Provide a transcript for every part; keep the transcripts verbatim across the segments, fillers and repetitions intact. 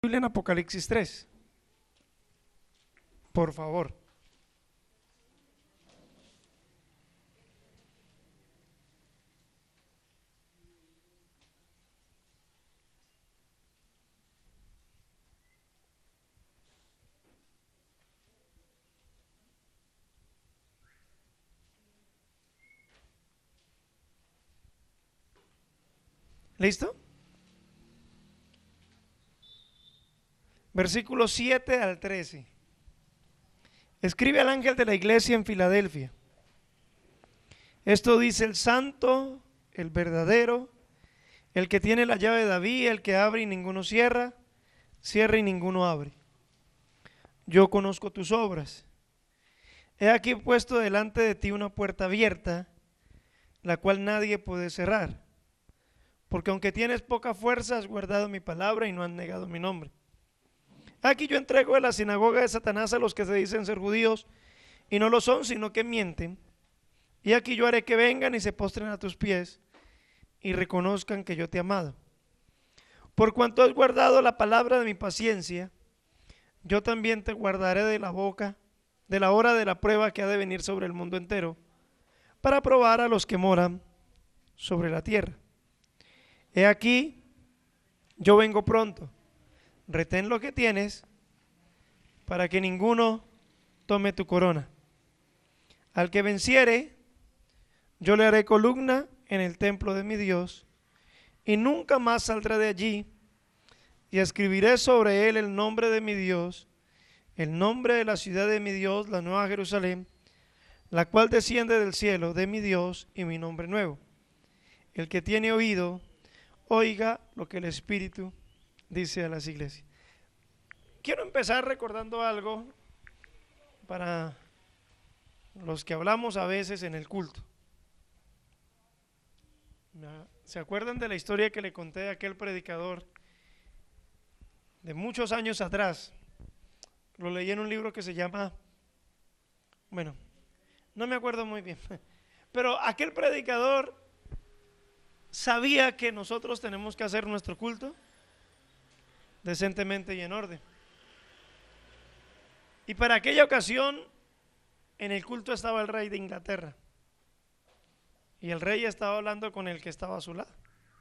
Biblia en Apocalipsis tres, por favor. ¿Listo? Versículo siete al trece. Escribe al ángel de la iglesia en Filadelfia: esto dice el santo, el verdadero, el que tiene la llave de David, el que abre y ninguno cierra, cierra y ninguno abre. Yo conozco tus obras. He aquí puesto delante de ti una puerta abierta, la cual nadie puede cerrar. Porque aunque tienes poca fuerza, has guardado mi palabra y no has negado mi nombre. Aquí yo entrego de la sinagoga de Satanás a los que se dicen ser judíos y no lo son, sino que mienten. Y aquí yo haré que vengan y se postren a tus pies y reconozcan que yo te he amado. Por cuanto has guardado la palabra de mi paciencia, yo también te guardaré de la boca, de la hora de la prueba que ha de venir sobre el mundo entero, para probar a los que moran sobre la tierra. He aquí, yo vengo pronto. Retén lo que tienes, para que ninguno tome tu corona. Al que venciere, yo le haré columna en el templo de mi Dios, y nunca más saldrá de allí, y escribiré sobre él el nombre de mi Dios, el nombre de la ciudad de mi Dios, la nueva Jerusalén, la cual desciende del cielo de mi Dios, y mi nombre nuevo. El que tiene oído, oiga lo que el Espíritu dice a las iglesias. Quiero empezar recordando algo para los que hablamos a veces en el culto. ¿Se acuerdan de la historia que le conté a aquel predicador de muchos años atrás? Lo leí en un libro que se llama, bueno, no me acuerdo muy bien, pero aquel predicador sabía que nosotros tenemos que hacer nuestro culto decentemente y en orden. Y para aquella ocasión en el culto estaba el rey de Inglaterra, y el rey estaba hablando con el que estaba a su lado.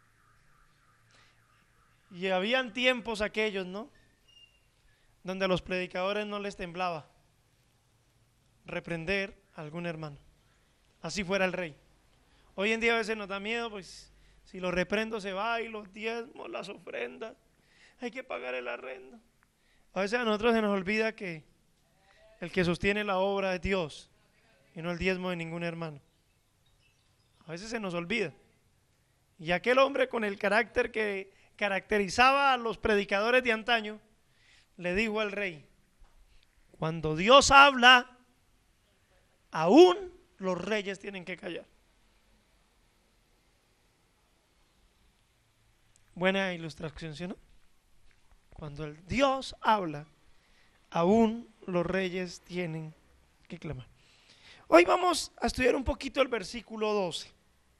Y habían tiempos aquellos, ¿no?, donde a los predicadores no les temblaba reprender a algún hermano, así fuera el rey. Hoy en día a veces nos da miedo, pues si lo reprendo se va, y los diezmos, las ofrendas, hay que pagar el arrendo. A veces a nosotros se nos olvida que el que sostiene la obra es Dios y no el diezmo de ningún hermano. A veces se nos olvida. Y aquel hombre, con el carácter que caracterizaba a los predicadores de antaño, le dijo al rey: cuando Dios habla, aún los reyes tienen que callar. Buena ilustración, ¿sí o no? Cuando el Dios habla, aún los reyes tienen que clamar. Hoy vamos a estudiar un poquito el versículo doce.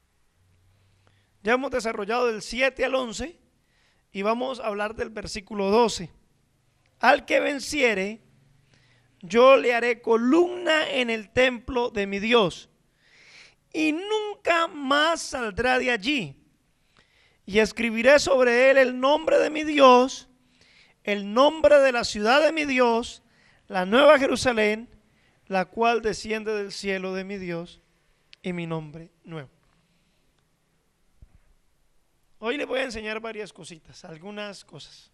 Ya hemos desarrollado del siete al once y vamos a hablar del versículo doce. Al que venciere, yo le haré columna en el templo de mi Dios, y nunca más saldrá de allí. Y escribiré sobre él el nombre de mi Dios, el nombre de la ciudad de mi Dios, la nueva Jerusalén, la cual desciende del cielo de mi Dios, y mi nombre nuevo. Hoy les voy a enseñar varias cositas, algunas cosas.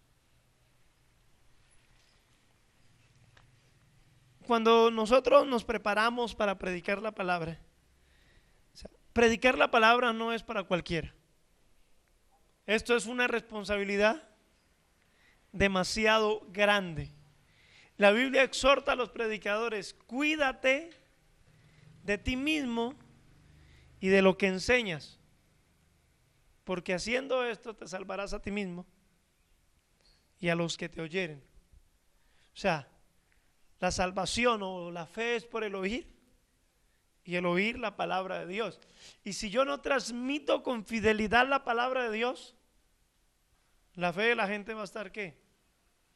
Cuando nosotros nos preparamos para predicar la palabra, o sea, predicar la palabra no es para cualquiera. Esto es una responsabilidad demasiado grande. La Biblia exhorta a los predicadores: cuídate de ti mismo y de lo que enseñas, porque haciendo esto te salvarás a ti mismo y a los que te oyeren. O sea, la salvación o la fe es por el oír, y el oír la palabra de Dios. Y si yo no transmito con fidelidad la palabra de Dios, la fe de la gente va a estar ¿qué?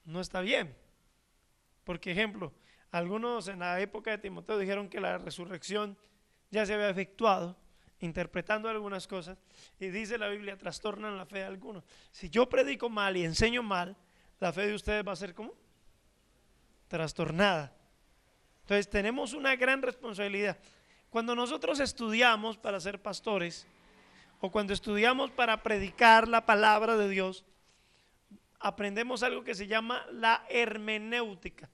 no está bien. Porque, ejemplo, algunos en la época de Timoteo dijeron que la resurrección ya se había efectuado, interpretando algunas cosas, y dice la Biblia, trastornan la fe de algunos. Si yo predico mal y enseño mal, la fe de ustedes va a ser ¿cómo? Trastornada. Entonces tenemos una gran responsabilidad. Cuando nosotros estudiamos para ser pastores, o cuando estudiamos para predicar la palabra de Dios, aprendemos algo que se llama la hermenéutica.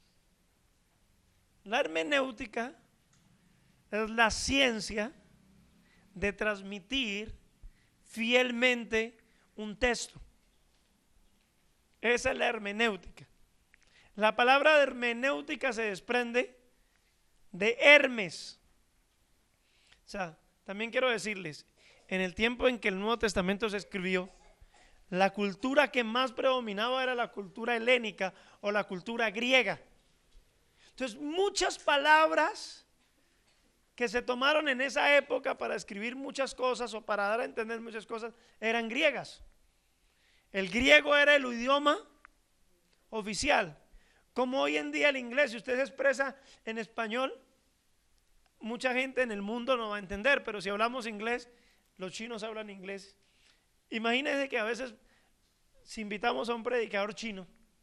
La hermenéutica es la ciencia de transmitir fielmente un texto. Esa es la hermenéutica. La palabra hermenéutica se desprende de Hermes. O sea, también quiero decirles, en el tiempo en que el Nuevo Testamento se escribió, la cultura que más predominaba era la cultura helénica o la cultura griega. Entonces, muchas palabras que se tomaron en esa época para escribir muchas cosas o para dar a entender muchas cosas eran griegas. El griego era el idioma oficial. Como hoy en día el inglés, si usted se expresa en español, mucha gente en el mundo no va a entender, pero si hablamos inglés, los chinos hablan inglés. Imagínense que a veces, si invitamos a un predicador chino,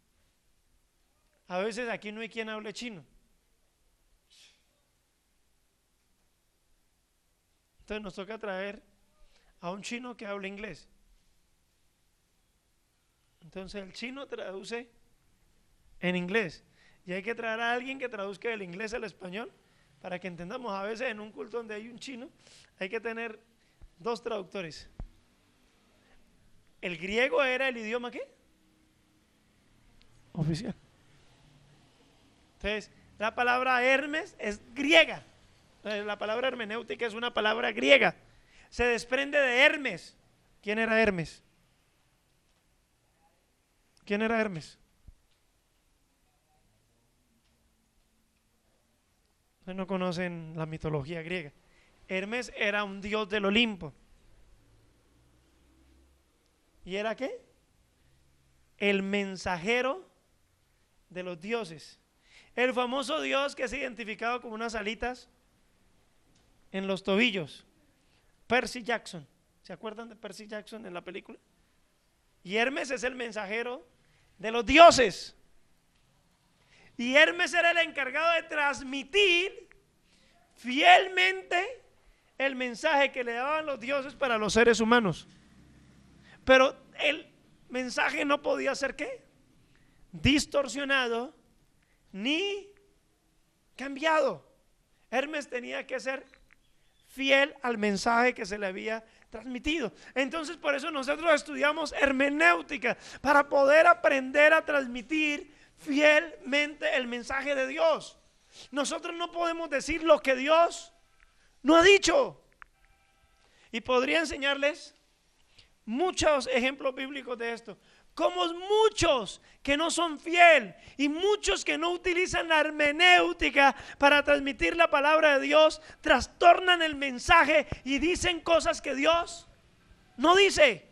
a veces aquí no hay quien hable chino. Entonces nos toca traer a un chino que hable inglés. Entonces el chino traduce en inglés y hay que traer a alguien que traduzca del inglés al español para que entendamos. A veces en un culto donde hay un chino hay que tener dos traductores. El griego era el idioma ¿qué? Oficial. Entonces la palabra Hermes es griega. La palabra hermenéutica es una palabra griega. Se desprende de Hermes. ¿Quién era Hermes? ¿Quién era Hermes? Ustedes no conocen la mitología griega. Hermes era un dios del Olimpo. ¿Y era qué? El mensajero de los dioses. El famoso dios que es identificado como unas alitas en los tobillos. Percy Jackson. ¿Se acuerdan de Percy Jackson en la película? Y Hermes es el mensajero de los dioses. Y Hermes era el encargado de transmitir fielmente el mensaje que le daban los dioses para los seres humanos. Pero el mensaje no podía ser ¿qué? Distorsionado ni cambiado. Hermes tenía que ser fiel al mensaje que se le había transmitido. Entonces por eso nosotros estudiamos hermenéutica, para poder aprender a transmitir fielmente el mensaje de Dios. Nosotros no podemos decir lo que Dios no ha dicho. Y podría enseñarles muchos ejemplos bíblicos de esto. Como muchos que no son fieles y muchos que no utilizan la hermenéutica para transmitir la palabra de Dios, trastornan el mensaje y dicen cosas que Dios no dice.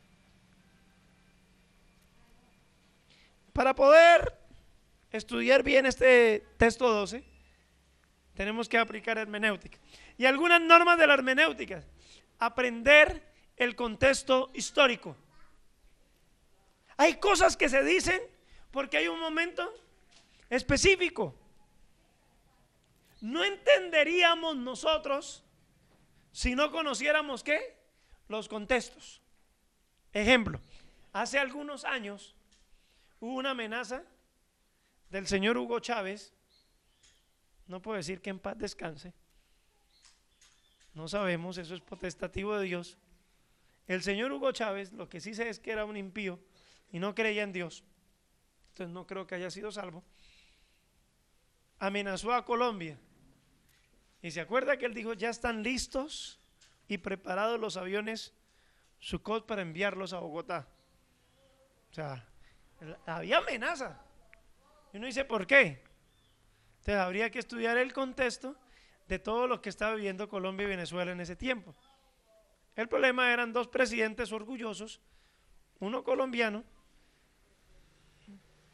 Para poder estudiar bien este texto doce, tenemos que aplicar hermenéutica. Y algunas normas de la hermenéutica: aprender el contexto histórico. Hay cosas que se dicen porque hay un momento específico. No entenderíamos nosotros si no conociéramos ¿qué? Los contextos. Ejemplo, hace algunos años hubo una amenaza del señor Hugo Chávez. No puedo decir que en paz descanse. No sabemos, eso es potestativo de Dios. El señor Hugo Chávez, lo que sí sé es que era un impío y no creía en Dios, entonces no creo que haya sido salvo. Amenazó a Colombia y se acuerda que él dijo: ya están listos y preparados los aviones Sukhot para enviarlos a Bogotá. O sea, había amenaza y uno dice ¿por qué? Entonces habría que estudiar el contexto de todo lo que estaba viviendo Colombia y Venezuela en ese tiempo. El problema eran dos presidentes orgullosos, uno colombiano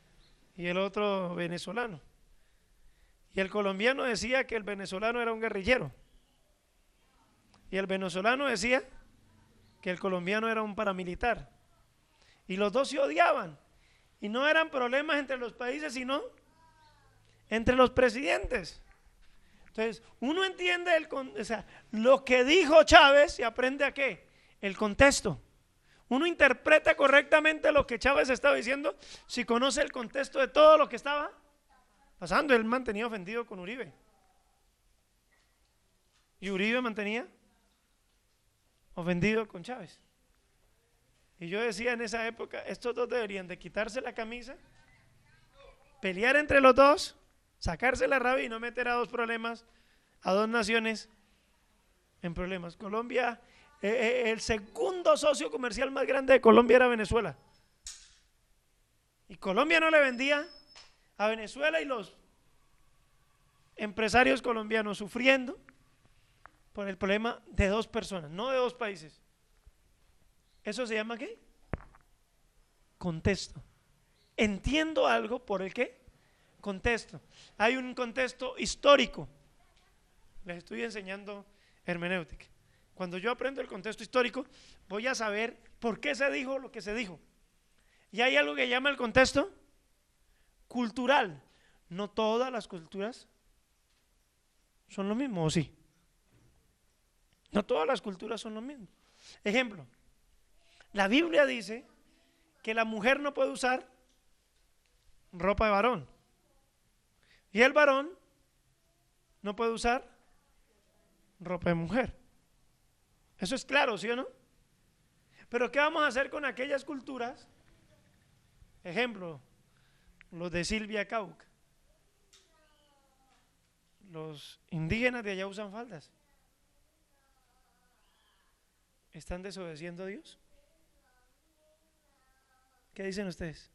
y el otro venezolano. Y el colombiano decía que el venezolano era un guerrillero. Y el venezolano decía que el colombiano era un paramilitar. Y los dos se odiaban. Y no eran problemas entre los países, sino entre los presidentes. Entonces, uno entiende el, o sea, lo que dijo Chávez y aprende a qué, el contexto. Uno interpreta correctamente lo que Chávez estaba diciendo si conoce el contexto de todo lo que estaba pasando. Él mantenía ofendido con Uribe. Y Uribe mantenía ofendido con Chávez. Y yo decía en esa época, estos dos deberían de quitarse la camisa, pelear entre los dos, sacarse la rabia y no meter a dos problemas, a dos naciones en problemas. Colombia, eh, eh, el segundo socio comercial más grande de Colombia era Venezuela. Y Colombia no le vendía a Venezuela, y los empresarios colombianos sufriendo por el problema de dos personas, no de dos países. ¿Eso se llama qué? Contexto. Entiendo algo por el qué? Contexto. Hay un contexto histórico. Les estoy enseñando hermenéutica. Cuando yo aprendo el contexto histórico, voy a saber por qué se dijo lo que se dijo. Y hay algo que llama el contexto cultural. No todas las culturas son lo mismo, ¿o sí? No todas las culturas son lo mismo. Ejemplo, la Biblia dice que la mujer no puede usar ropa de varón, y el varón no puede usar ropa de mujer. Eso es claro, ¿sí o no? Pero ¿qué vamos a hacer con aquellas culturas? Ejemplo, los de Silvia Cauca. Los indígenas de allá usan faldas. ¿Están desobedeciendo a Dios? ¿Qué dicen ustedes?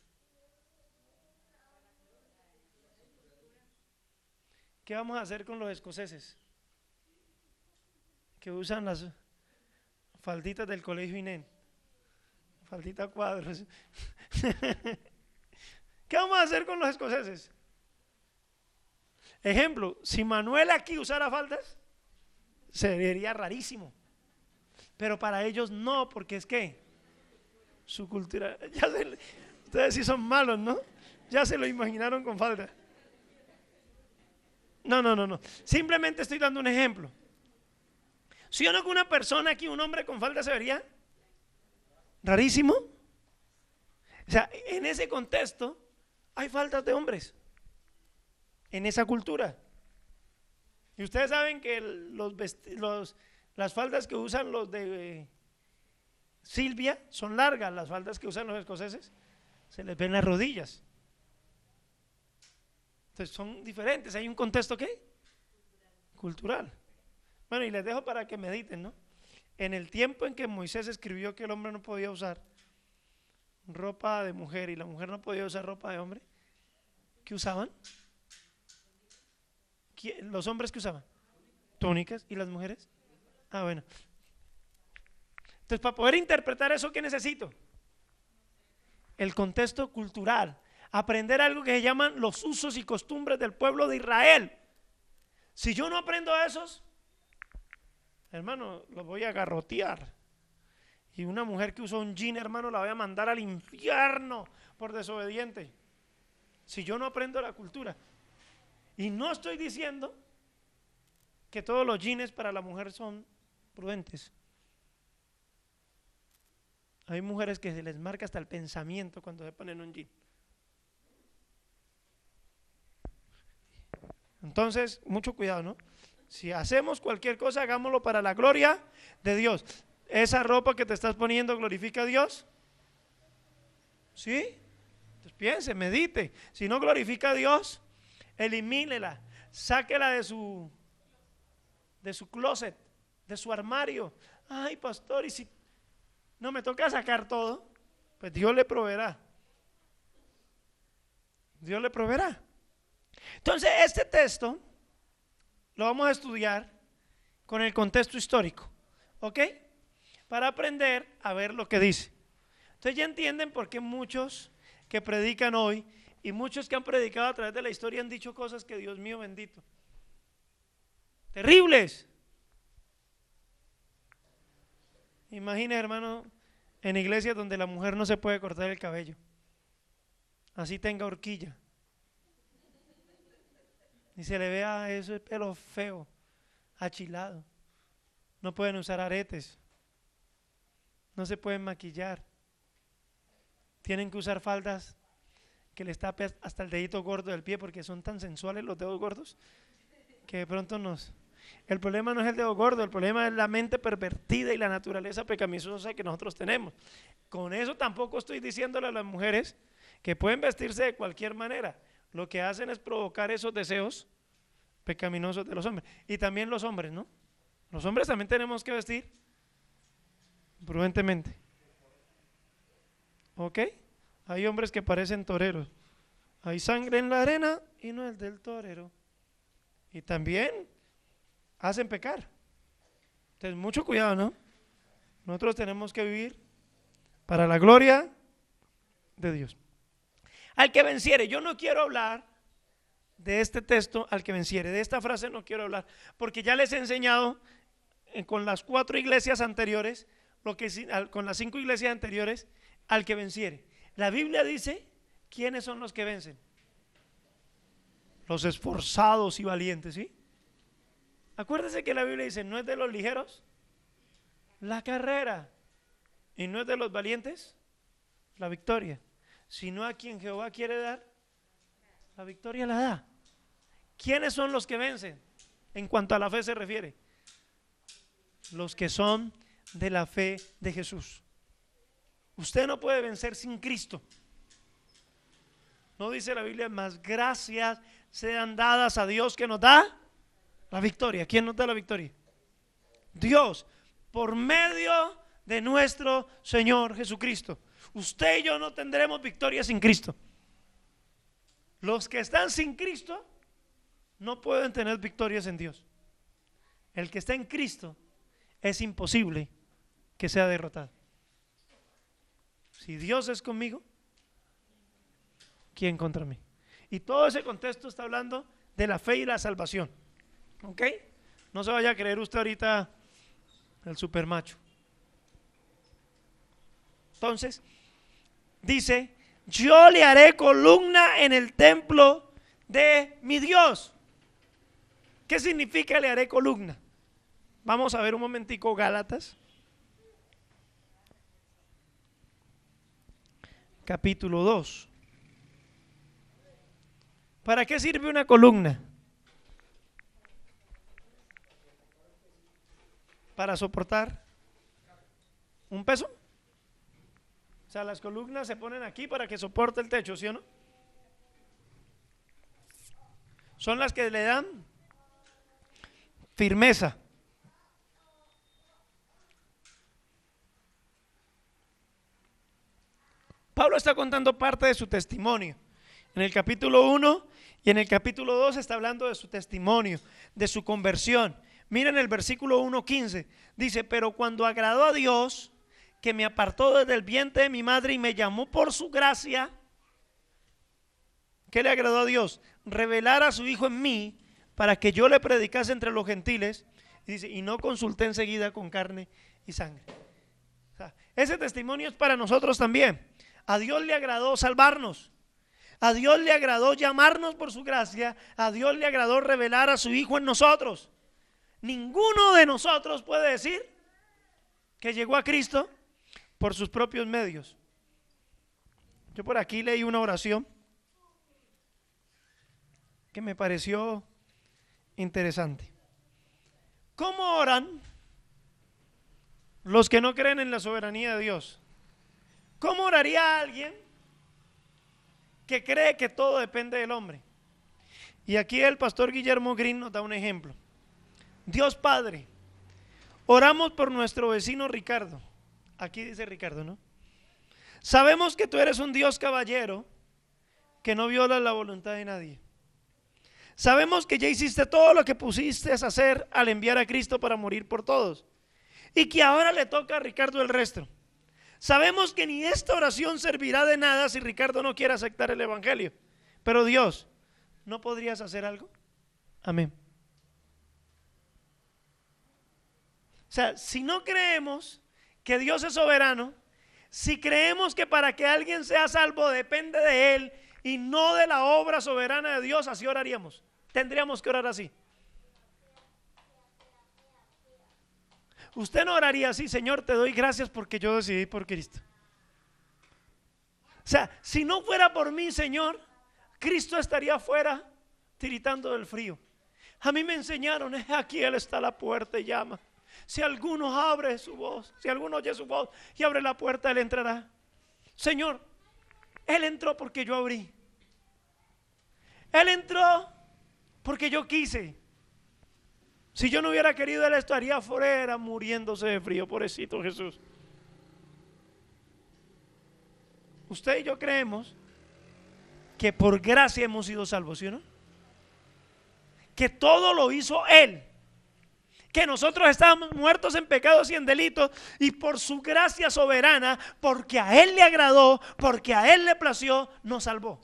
¿Qué vamos a hacer con los escoceses que usan las falditas del colegio INEN? Faldita cuadros. ¿Qué vamos a hacer con los escoceses? Ejemplo, si Manuel aquí usara faldas, sería rarísimo. Pero para ellos no, porque es que su cultura, ya se, ustedes sí son malos, ¿no? Ya se lo imaginaron con falda. No, no, no, no. Simplemente estoy dando un ejemplo. ¿Sí o no que una persona aquí, un hombre con falda, se vería rarísimo? O sea, en ese contexto hay faldas de hombres, en esa cultura. Y ustedes saben que los, los las faldas que usan los de eh, Silvia son largas, las faldas que usan los escoceses se les ven las rodillas. Entonces son diferentes, hay un contexto ¿qué? Cultural. Bueno, y les dejo para que mediten, ¿no? En el tiempo en que Moisés escribió que el hombre no podía usar ropa de mujer y la mujer no podía usar ropa de hombre, ¿qué usaban? ¿Los hombres qué usaban? Túnicas. ¿Y las mujeres? Ah, bueno. Entonces, para poder interpretar eso, ¿qué necesito? El contexto cultural. Aprender algo que se llaman los usos y costumbres del pueblo de Israel. Si yo no aprendo esos, hermano, los voy a garrotear. Y una mujer que usa un jean, hermano, la voy a mandar al infierno por desobediente. Si yo no aprendo la cultura. Y no estoy diciendo que todos los jeans para la mujer son prudentes. Hay mujeres que se les marca hasta el pensamiento cuando se ponen un jean. Entonces, mucho cuidado, ¿no? Si hacemos cualquier cosa, hagámoslo para la gloria de Dios. ¿Esa ropa que te estás poniendo glorifica a Dios? ¿Sí? Entonces piense, medite. Si no glorifica a Dios, elimínela, sáquela de su de su closet, de su armario. Ay, pastor, y si no me toca sacar todo, pues Dios le proveerá. Dios le proveerá. Entonces, este texto lo vamos a estudiar con el contexto histórico, ¿ok? Para aprender a ver lo que dice. Entonces ya entienden por qué muchos que predican hoy Y muchos que han predicado a través de la historia han dicho cosas que, Dios mío bendito, terribles. Imagina, hermano, en iglesias donde la mujer no se puede cortar el cabello, así tenga horquilla, y se le vea ese pelo feo, achilado. No pueden usar aretes, no se pueden maquillar, tienen que usar faldas que les tape hasta el dedito gordo del pie, porque son tan sensuales los dedos gordos que de pronto nos... El problema no es el dedo gordo, el problema es la mente pervertida y la naturaleza pecaminosa que nosotros tenemos. Con eso tampoco estoy diciéndole a las mujeres que pueden vestirse de cualquier manera. Lo que hacen es provocar esos deseos pecaminosos de los hombres. Y también los hombres, ¿no? Los hombres también tenemos que vestir prudentemente. ¿Ok? Hay hombres que parecen toreros. Hay sangre en la arena y no es del torero. Y también hacen pecar. Entonces, mucho cuidado, ¿no? Nosotros tenemos que vivir para la gloria de Dios. Al que venciere, yo no quiero hablar de este texto, al que venciere, de esta frase no quiero hablar, porque ya les he enseñado eh, con las cuatro iglesias anteriores, lo que, con las cinco iglesias anteriores, al que venciere. La Biblia dice, ¿quiénes son los que vencen? Los esforzados y valientes, ¿sí? Acuérdense que la Biblia dice, no es de los ligeros la carrera, y no es de los valientes la victoria, sino a quien Jehová quiere dar la victoria la da. ¿Quiénes son los que vencen en cuanto a la fe se refiere? Los que son de la fe de Jesús. Usted no puede vencer sin Cristo. No dice la Biblia, más gracias sean dadas a Dios que nos da la victoria. ¿Quién nos da la victoria? Dios, por medio de nuestro Señor Jesucristo. Usted y yo no tendremos victoria sin Cristo. Los que están sin Cristo no pueden tener victorias en Dios. El que está en Cristo es imposible que sea derrotado. Si Dios es conmigo, ¿quién contra mí? Y todo ese contexto está hablando de la fe y la salvación. ¿Ok? No se vaya a creer usted ahorita el supermacho. Entonces, dice, yo le haré columna en el templo de mi Dios. ¿Qué significa le haré columna? Vamos a ver un momentico Gálatas, capítulo dos. ¿Para qué sirve una columna? Para soportar un peso. O sea, las columnas se ponen aquí para que soporte el techo, ¿sí o no? Son las que le dan firmeza. Pablo está contando parte de su testimonio. En el capítulo uno y en el capítulo dos está hablando de su testimonio, de su conversión. Miren el versículo uno quince, dice, pero cuando agradó a Dios, que me apartó desde el vientre de mi madre y me llamó por su gracia. ¿Qué le agradó a Dios? Revelar a su Hijo en mí para que yo le predicase entre los gentiles. Y dice, y no consulté enseguida con carne y sangre. O sea, ese testimonio es para nosotros también. A Dios le agradó salvarnos. A Dios le agradó llamarnos por su gracia. A Dios le agradó revelar a su Hijo en nosotros. Ninguno de nosotros puede decir que llegó a Cristo por sus propios medios. Yo por aquí leí una oración que me pareció interesante. ¿Cómo oran los que no creen en la soberanía de Dios? ¿Cómo oraría alguien que cree que todo depende del hombre? Y aquí el pastor Guillermo Green nos da un ejemplo. Dios Padre, oramos por nuestro vecino Ricardo. Aquí dice Ricardo, ¿no? Sabemos que tú eres un Dios caballero que no viola la voluntad de nadie. Sabemos que ya hiciste todo lo que pusiste a hacer al enviar a Cristo para morir por todos y que ahora le toca a Ricardo el resto. Sabemos que ni esta oración servirá de nada si Ricardo no quiere aceptar el evangelio. Pero Dios, ¿no podrías hacer algo? Amén. O sea, si no creemos que Dios es soberano, si creemos que para que alguien sea salvo depende de Él y no de la obra soberana de Dios, así oraríamos. Tendríamos que orar así. Usted no oraría así: Señor, te doy gracias porque yo decidí por Cristo. O sea, si no fuera por mí, Señor, Cristo estaría afuera tiritando del frío. A mí me enseñaron: aquí Él está a la puerta y llama. Si alguno abre su voz, si alguno oye su voz y abre la puerta, Él entrará. Señor, Él entró porque yo abrí. Él entró porque yo quise. Si yo no hubiera querido, Él estaría afuera muriéndose de frío. Pobrecito Jesús. Usted y yo creemos que por gracia hemos sido salvos, ¿sí o no? Que todo lo hizo Él. Que nosotros estábamos muertos en pecados y en delitos, y por su gracia soberana, porque a Él le agradó, porque a Él le plació, nos salvó.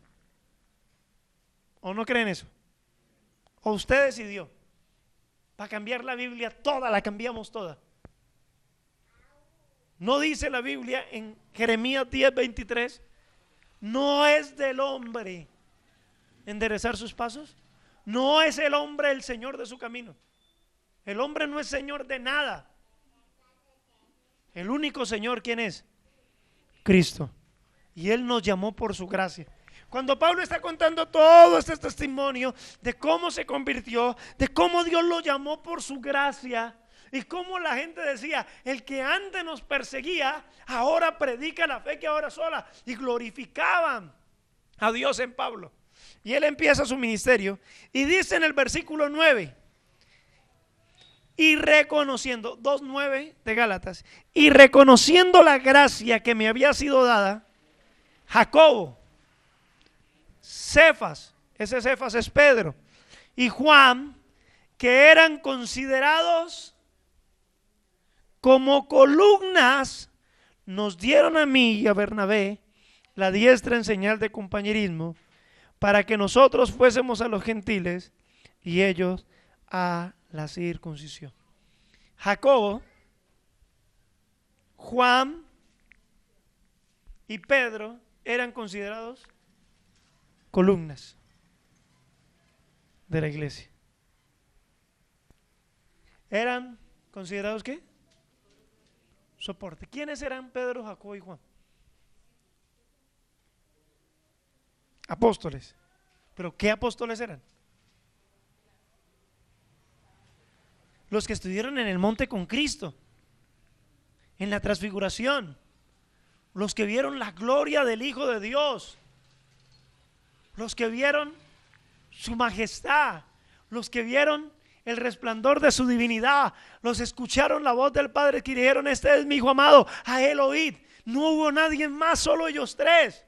¿O no creen eso? ¿O usted decidió? Para cambiar la Biblia toda, la cambiamos toda. ¿No dice la Biblia en Jeremías diez veintitrés? ¿No es del hombre enderezar sus pasos? ¿No es el hombre el señor de su camino? El hombre no es señor de nada. El único señor, ¿quién es? Cristo. Y Él nos llamó por su gracia. Cuando Pablo está contando todo este testimonio de cómo se convirtió, de cómo Dios lo llamó por su gracia, y cómo la gente decía: el que antes nos perseguía, ahora predica la fe que ahora sola, y glorificaban a Dios en Pablo. Y él empieza su ministerio y dice en el versículo nueve: y reconociendo, dos nueve de Gálatas, y reconociendo la gracia que me había sido dada, Jacobo, Cefas, ese Cefas es Pedro, y Juan, que eran considerados como columnas, nos dieron a mí y a Bernabé la diestra en señal de compañerismo, para que nosotros fuésemos a los gentiles y ellos a la circuncisión. Jacobo, Juan y Pedro eran considerados columnas de la iglesia. ¿Eran considerados qué? Soporte. ¿Quiénes eran Pedro, Jacobo y Juan? Apóstoles. ¿Pero qué apóstoles eran? Los que estuvieron en el monte con Cristo, en la transfiguración, los que vieron la gloria del Hijo de Dios, los que vieron su majestad, los que vieron el resplandor de su divinidad, los escucharon la voz del Padre que dijeron: este es mi Hijo amado, a Él oíd. No hubo nadie más, solo ellos tres.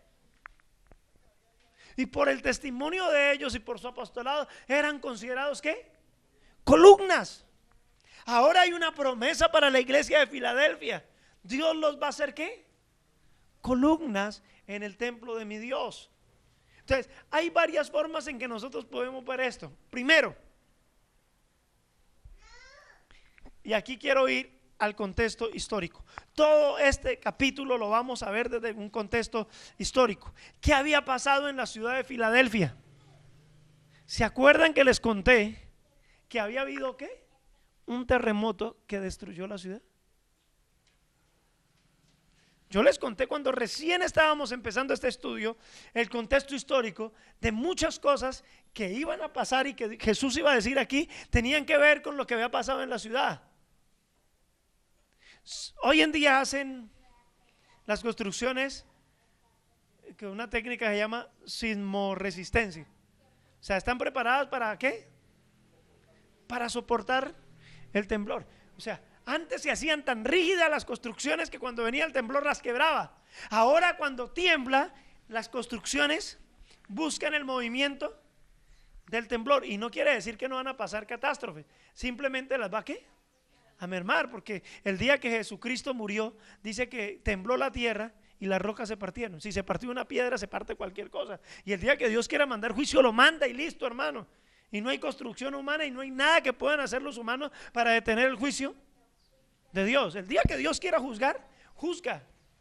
Y por el testimonio de ellos y por su apostolado eran considerados ¿qué? Columnas. Ahora hay una promesa para la iglesia de Filadelfia. Dios los va a hacer ¿qué? Columnas en el templo de mi Dios. Entonces, hay varias formas en que nosotros podemos ver esto. Primero, y aquí quiero ir al contexto histórico. Todo este capítulo lo vamos a ver desde un contexto histórico. ¿Qué había pasado en la ciudad de Filadelfia? ¿Se acuerdan que les conté que había habido qué? Un terremoto que destruyó la ciudad. Yo les conté cuando recién estábamos empezando este estudio el contexto histórico de muchas cosas que iban a pasar y que Jesús iba a decir aquí tenían que ver con lo que había pasado en la ciudad. Hoy en día hacen las construcciones que una técnica se llama sismoresistencia. O sea, están preparadas para ¿qué? Para soportar el temblor. O sea, antes se hacían tan rígidas las construcciones que cuando venía el temblor las quebraba. Ahora cuando tiembla, las construcciones buscan el movimiento del temblor, y no quiere decir que no van a pasar catástrofes, simplemente las va a ¿qué? A mermar, porque el día que Jesucristo murió, dice que tembló la tierra y las rocas se partieron. Si se partió una piedra, se parte cualquier cosa. Y el día que Dios quiera mandar juicio, lo manda y listo, hermano. Y no hay construcción humana y no hay nada que puedan hacer los humanos para detener el juicio de Dios. El día que Dios quiera juzgar, juzga.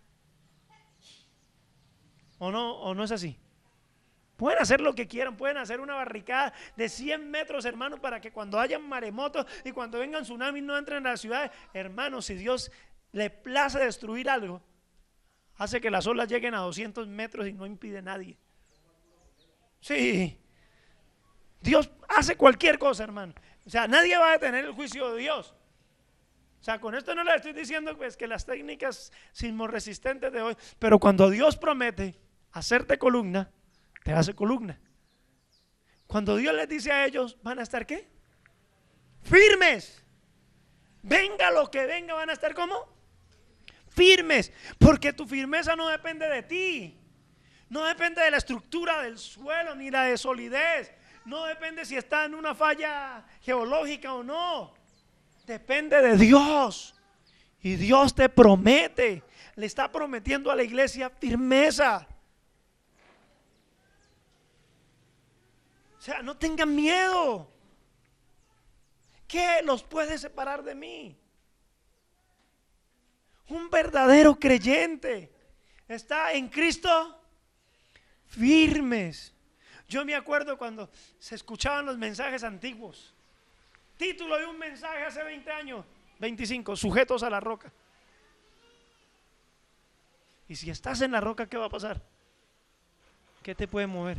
¿O no, o no es así? Pueden hacer lo que quieran, pueden hacer una barricada de cien metros, hermanos, para que cuando hayan maremotos y cuando vengan tsunamis no entren en las ciudades. Hermanos, si Dios le place destruir algo, hace que las olas lleguen a doscientos metros y no impide a nadie. Sí, Dios hace cualquier cosa, hermano. O sea, nadie va a detener el juicio de Dios. O sea, con esto no le estoy diciendo pues, que las técnicas sismorresistentes de hoy, pero cuando Dios promete hacerte columna, te hace columna. Cuando Dios les dice a ellos, ¿van a estar qué? Firmes. Venga lo que venga, van a estar ¿cómo? Firmes. Porque tu firmeza no depende de ti. No depende de la estructura del suelo ni la de solidez. No depende si está en una falla geológica o no. Depende de Dios. Y Dios te promete. Le está prometiendo a la iglesia firmeza. O sea, no tengan miedo. ¿Qué los puede separar de mí? Un verdadero creyente está en Cristo firmes. Yo me acuerdo cuando se escuchaban los mensajes antiguos. Título de un mensaje hace veinte años, veinticinco, sujetos a la roca. Y si estás en la roca, ¿qué va a pasar? ¿Qué te puede mover?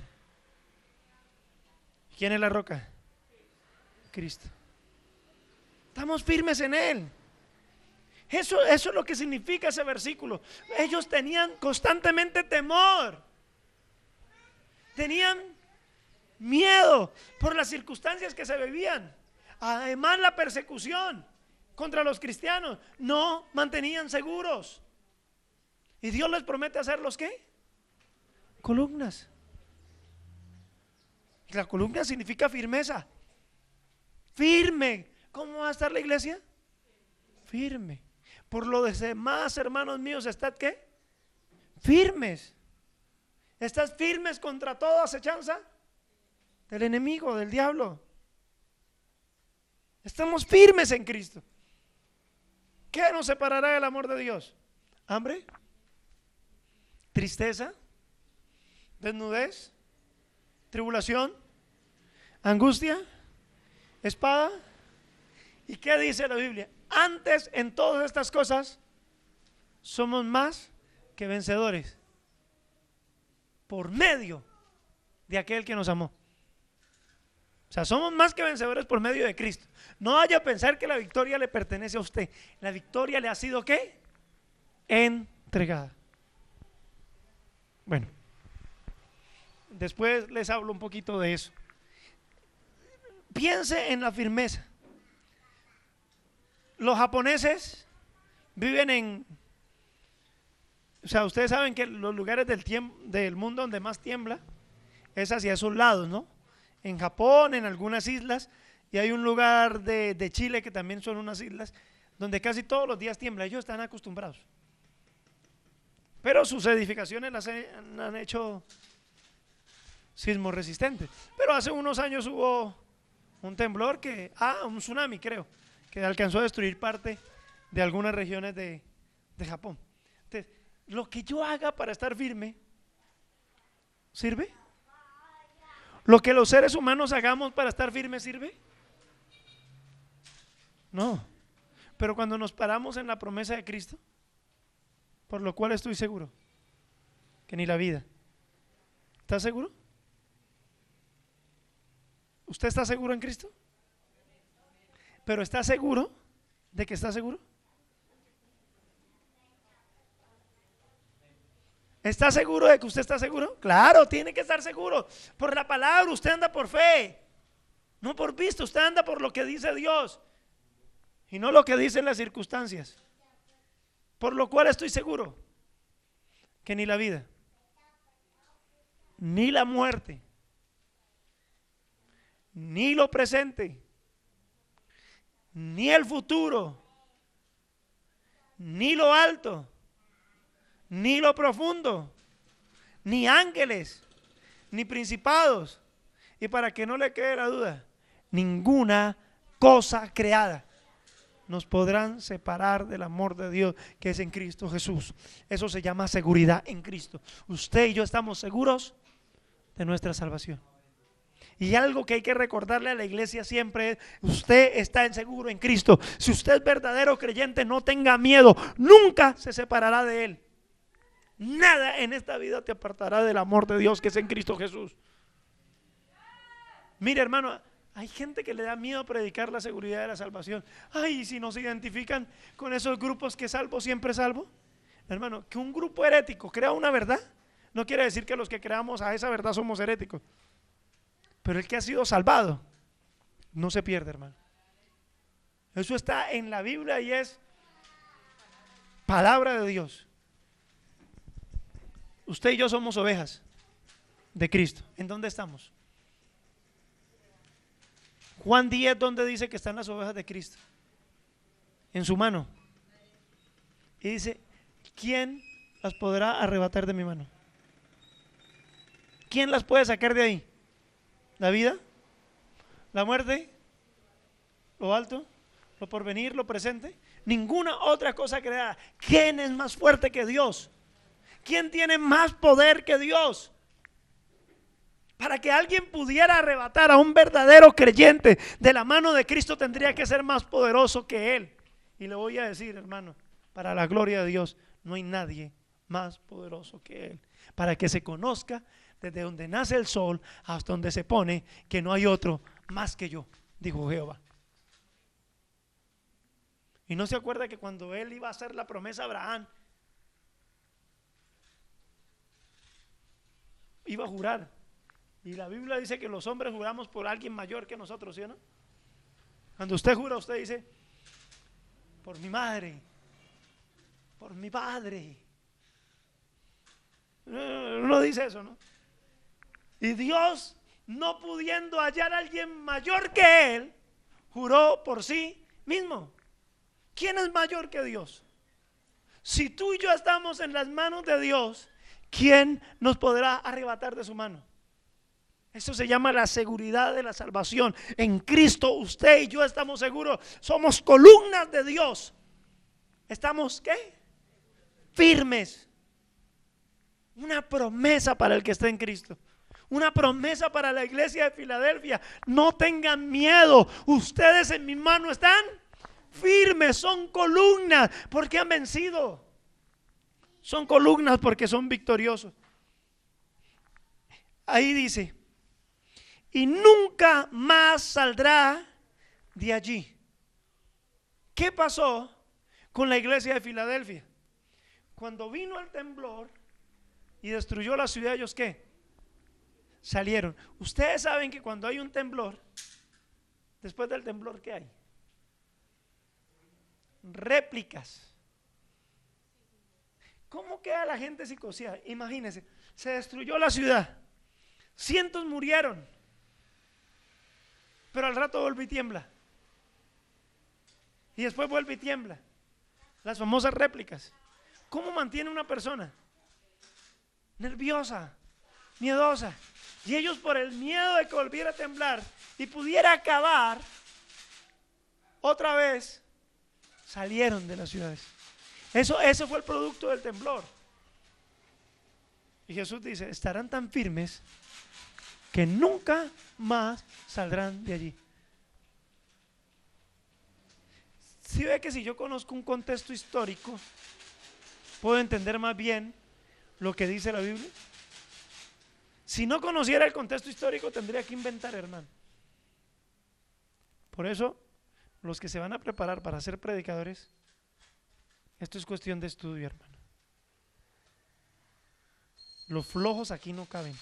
¿Quién es la roca? Cristo. Estamos firmes en Él. Eso, eso es lo que significa ese versículo. Ellos tenían constantemente temor. Tenían miedo por las circunstancias que se vivían. Además, la persecución contra los cristianos no mantenían seguros. Y Dios les promete hacerlos ¿qué? Columnas. Y la columna significa firmeza. Firme. ¿Cómo va a estar la iglesia? Firme. Por lo demás, hermanos míos, ¿estad qué? Firmes. ¿Estás firmes contra toda acechanza del enemigo, del diablo? Estamos firmes en Cristo. ¿Qué nos separará del amor de Dios? ¿Hambre? ¿Tristeza? ¿Desnudez? ¿Tribulación? ¿Angustia? ¿Espada? ¿Y qué dice la Biblia? Antes en todas estas cosas somos más que vencedores por medio de aquel que nos amó. O sea, somos más que vencedores por medio de Cristo. No vaya a pensar que la victoria le pertenece a usted. La victoria le ha sido ¿qué? Entregada. Bueno, después les hablo un poquito de eso. Piense en la firmeza. Los japoneses viven en, o sea, ustedes saben que los lugares del, tiempo, del mundo donde más tiembla es hacia esos lados, ¿no? En Japón, en algunas islas, y hay un lugar de, de Chile que también son unas islas donde casi todos los días tiembla. Ellos están acostumbrados, pero sus edificaciones las han, han hecho sismo resistentes. Pero hace unos años hubo un temblor que, ah, un tsunami creo, que alcanzó a destruir parte de algunas regiones de, de Japón. Entonces, lo que yo haga para estar firme, ¿sirve? Lo que los seres humanos hagamos para estar firmes, ¿sirve? No. Pero cuando nos paramos en la promesa de Cristo, por lo cual estoy seguro que ni la vida. ¿Está seguro? ¿Usted está seguro en Cristo? ¿Pero está seguro de que está seguro? ¿Está seguro de que usted está seguro? Claro, tiene que estar seguro. Por la palabra, usted anda por fe, no por vista. Usted anda por lo que dice Dios y no lo que dicen las circunstancias. Por lo cual estoy seguro que ni la vida, ni la muerte, ni lo presente, ni el futuro, ni lo alto, ni lo profundo, ni ángeles, ni principados. Y para que no le quede la duda, ninguna cosa creada nos podrán separar del amor de Dios que es en Cristo Jesús. Eso se llama seguridad en Cristo. Usted y yo estamos seguros de nuestra salvación. Y algo que hay que recordarle a la iglesia siempre es: usted está en seguro en Cristo. Si usted es verdadero creyente, no tenga miedo, nunca se separará de Él. Nada en esta vida te apartará del amor de Dios que es en Cristo Jesús. Mire, hermano, hay gente que le da miedo predicar la seguridad de la salvación. Ay, si nos identifican con esos grupos que salvo siempre salvo. Hermano, que un grupo herético crea una verdad no quiere decir que los que creamos a esa verdad somos heréticos. Pero el que ha sido salvado no se pierde, hermano. Eso está en la Biblia y es palabra de Dios. Usted y yo somos ovejas de Cristo. ¿En dónde estamos? Juan diez, ¿dónde dice que están las ovejas de Cristo? En su mano. Y dice: ¿quién las podrá arrebatar de mi mano? ¿Quién las puede sacar de ahí? ¿La vida? ¿La muerte? ¿Lo alto? ¿Lo porvenir? ¿Lo presente? Ninguna otra cosa creada. ¿Quién es más fuerte que Dios? ¿Quién tiene más poder que Dios? Para que alguien pudiera arrebatar a un verdadero creyente de la mano de Cristo, tendría que ser más poderoso que Él. Y le voy a decir, hermano, para la gloria de Dios, no hay nadie más poderoso que Él. Para que se conozca desde donde nace el sol hasta donde se pone, que no hay otro más que yo, dijo Jehová. Y no se acuerda que cuando Él iba a hacer la promesa a Abraham, iba a jurar. Y la Biblia dice que los hombres juramos por alguien mayor que nosotros, ¿sí o no? Cuando usted jura, usted dice: por mi madre, por mi padre. Uno dice eso, ¿no? Y Dios, no pudiendo hallar a alguien mayor que Él, juró por sí mismo. ¿Quién es mayor que Dios? Si tú y yo estamos en las manos de Dios, ¿quién nos podrá arrebatar de su mano? Eso se llama la seguridad de la salvación. En Cristo usted y yo estamos seguros. Somos columnas de Dios. ¿Estamos qué? Firmes. Una promesa para el que está en Cristo. Una promesa para la iglesia de Filadelfia: no tengan miedo, ustedes en mi mano están firmes, son columnas porque han vencido. Son columnas porque son victoriosos. Ahí dice: y nunca más saldrá de allí. ¿Qué pasó con la iglesia de Filadelfia? Cuando vino el temblor y destruyó la ciudad, ¿ellos qué? Salieron. Ustedes saben que cuando hay un temblor, después del temblor, ¿qué hay? Réplicas. ¿Cómo queda la gente psicoseada? Imagínense, se destruyó la ciudad, cientos murieron, pero al rato vuelve y tiembla, y después vuelve y tiembla. Las famosas réplicas. ¿Cómo mantiene una persona? Nerviosa, miedosa. Y ellos, por el miedo de que volviera a temblar y pudiera acabar otra vez, salieron de las ciudades. Eso, ese fue el producto del temblor. Y Jesús dice: estarán tan firmes que nunca más saldrán de allí. Si ve que si yo conozco un contexto histórico, puedo entender más bien lo que dice la Biblia. Si no conociera el contexto histórico, tendría que inventar, hermano. Por eso, los que se van a preparar para ser predicadores, esto es cuestión de estudio, hermano. Los flojos aquí no caben.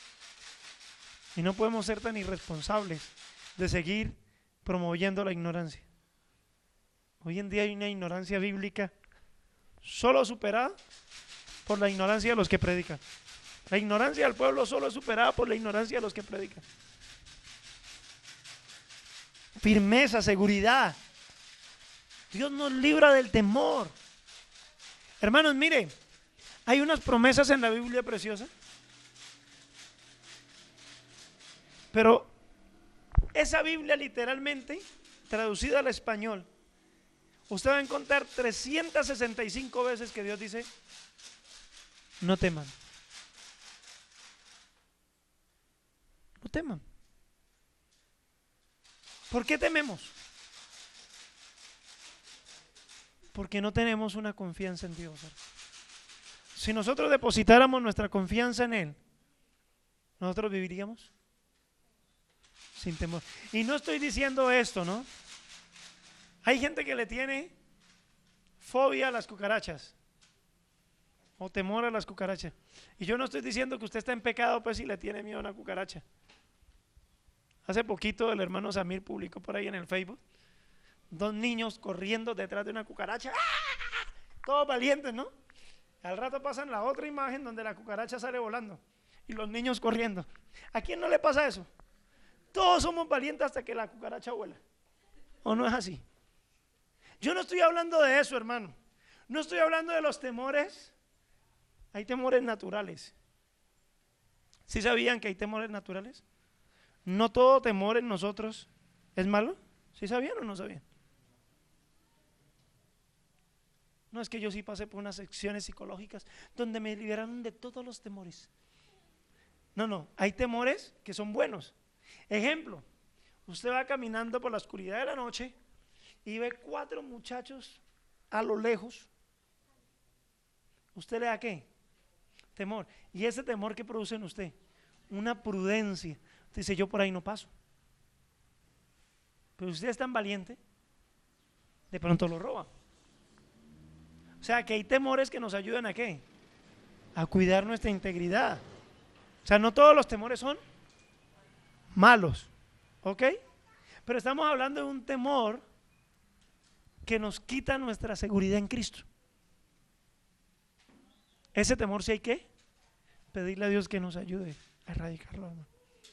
Y no podemos ser tan irresponsables de seguir promoviendo la ignorancia. Hoy en día hay una ignorancia bíblica solo superada por la ignorancia de los que predican. La ignorancia del pueblo solo es superada por la ignorancia de los que predican. Firmeza, seguridad. Dios nos libra del temor. Hermanos, mire, Hay unas promesas en la Biblia preciosas, pero esa Biblia literalmente, traducida al español, usted va a encontrar trescientas sesenta y cinco veces que Dios dice, no teman. No teman. ¿Por qué tememos? Porque no tenemos una confianza en Dios. Si nosotros depositáramos nuestra confianza en Él, nosotros viviríamos sin temor. Y no estoy diciendo esto, ¿no? Hay gente que le tiene fobia a las cucarachas o temor a las cucarachas. Y yo no estoy diciendo que usted está en pecado pues si le tiene miedo a una cucaracha. Hace poquito el hermano Samir publicó por ahí en el Facebook dos niños corriendo detrás de una cucaracha, ¡ah! Todos valientes, ¿no? Al rato pasan la otra imagen donde la cucaracha sale volando y los niños corriendo. ¿A quién no le pasa eso? Todos somos valientes hasta que la cucaracha vuela. ¿O no es así? Yo no estoy hablando de eso, hermano. No estoy hablando de los temores. Hay temores naturales. ¿Sí sabían que hay temores naturales? No todo temor en nosotros es malo. ¿Sí sabían o no sabían? No, es que yo sí pasé por unas secciones psicológicas donde me liberaron de todos los temores. No, no, hay temores que son buenos. Ejemplo, usted va caminando por la oscuridad de la noche y ve cuatro muchachos a lo lejos. ¿Usted le da qué? Temor. ¿Y ese temor que produce en usted? Una prudencia. Usted dice, yo por ahí no paso. Pero usted es tan valiente, de pronto lo roba. O sea que hay temores que nos ayudan a qué? A cuidar nuestra integridad. O sea, no todos los temores son malos, ¿ok? Pero estamos hablando de un temor que nos quita nuestra seguridad en Cristo. Ese temor sí hay que pedirle a Dios que nos ayude a erradicarlo, hermano.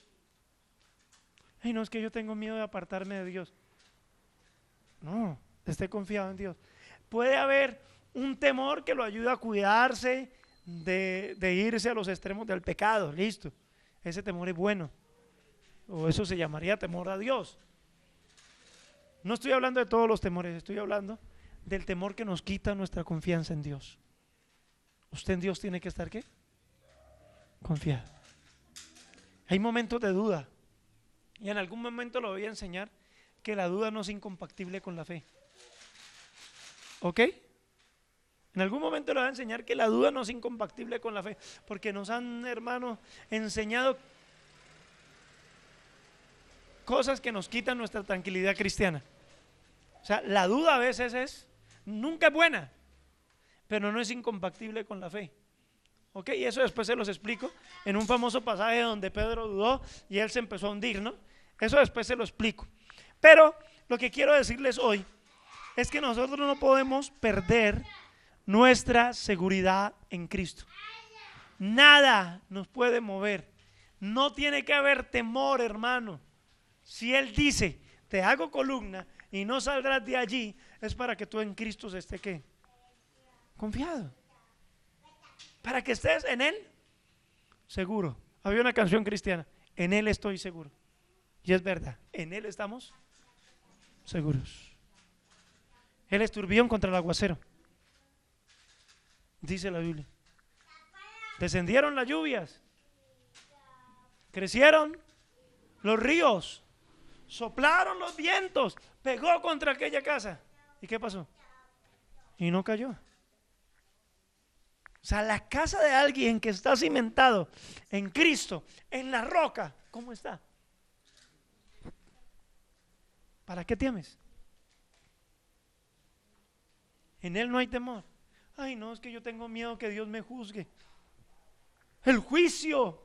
Ay, no, es que yo tengo miedo de apartarme de Dios. No, esté confiado en Dios. Puede haber un temor que lo ayuda a cuidarse de, de irse a los extremos del pecado, listo. Ese temor es bueno. O eso se llamaría temor a Dios. No estoy hablando de todos los temores, estoy hablando del temor que nos quita nuestra confianza en Dios. Usted en Dios tiene que estar ¿qué? Confiado. Hay momentos de duda y en algún momento lo voy a enseñar que la duda no es incompatible con la fe. ¿Ok? En algún momento le voy a enseñar que la duda no es incompatible con la fe, porque nos han, hermanos, enseñado cosas que nos quitan nuestra tranquilidad cristiana. O sea, la duda a veces es, nunca es buena, pero no es incompatible con la fe. ¿Ok? Y eso después se los explico en un famoso pasaje donde Pedro dudó y él se empezó a hundir, ¿no? Eso después se lo explico. Pero lo que quiero decirles hoy es que nosotros no podemos perder nuestra seguridad en Cristo. Nada nos puede mover. No tiene que haber temor, hermano. Si Él dice, te hago columna y no saldrás de allí, es para que tú en Cristo estés ¿qué? Confiado. Para que estés en Él seguro. Había una canción cristiana, en Él estoy seguro. Y es verdad, en Él estamos seguros. Él es turbión contra el aguacero, dice la Biblia. Descendieron las lluvias, crecieron los ríos, soplaron los vientos, pegó contra aquella casa. ¿Y qué pasó? Y no cayó. O sea, la casa de alguien que está cimentado en Cristo, en la roca, ¿cómo está? ¿Para qué temes? En Él no hay temor. Ay, no, es que yo tengo miedo que Dios me juzgue. El juicio.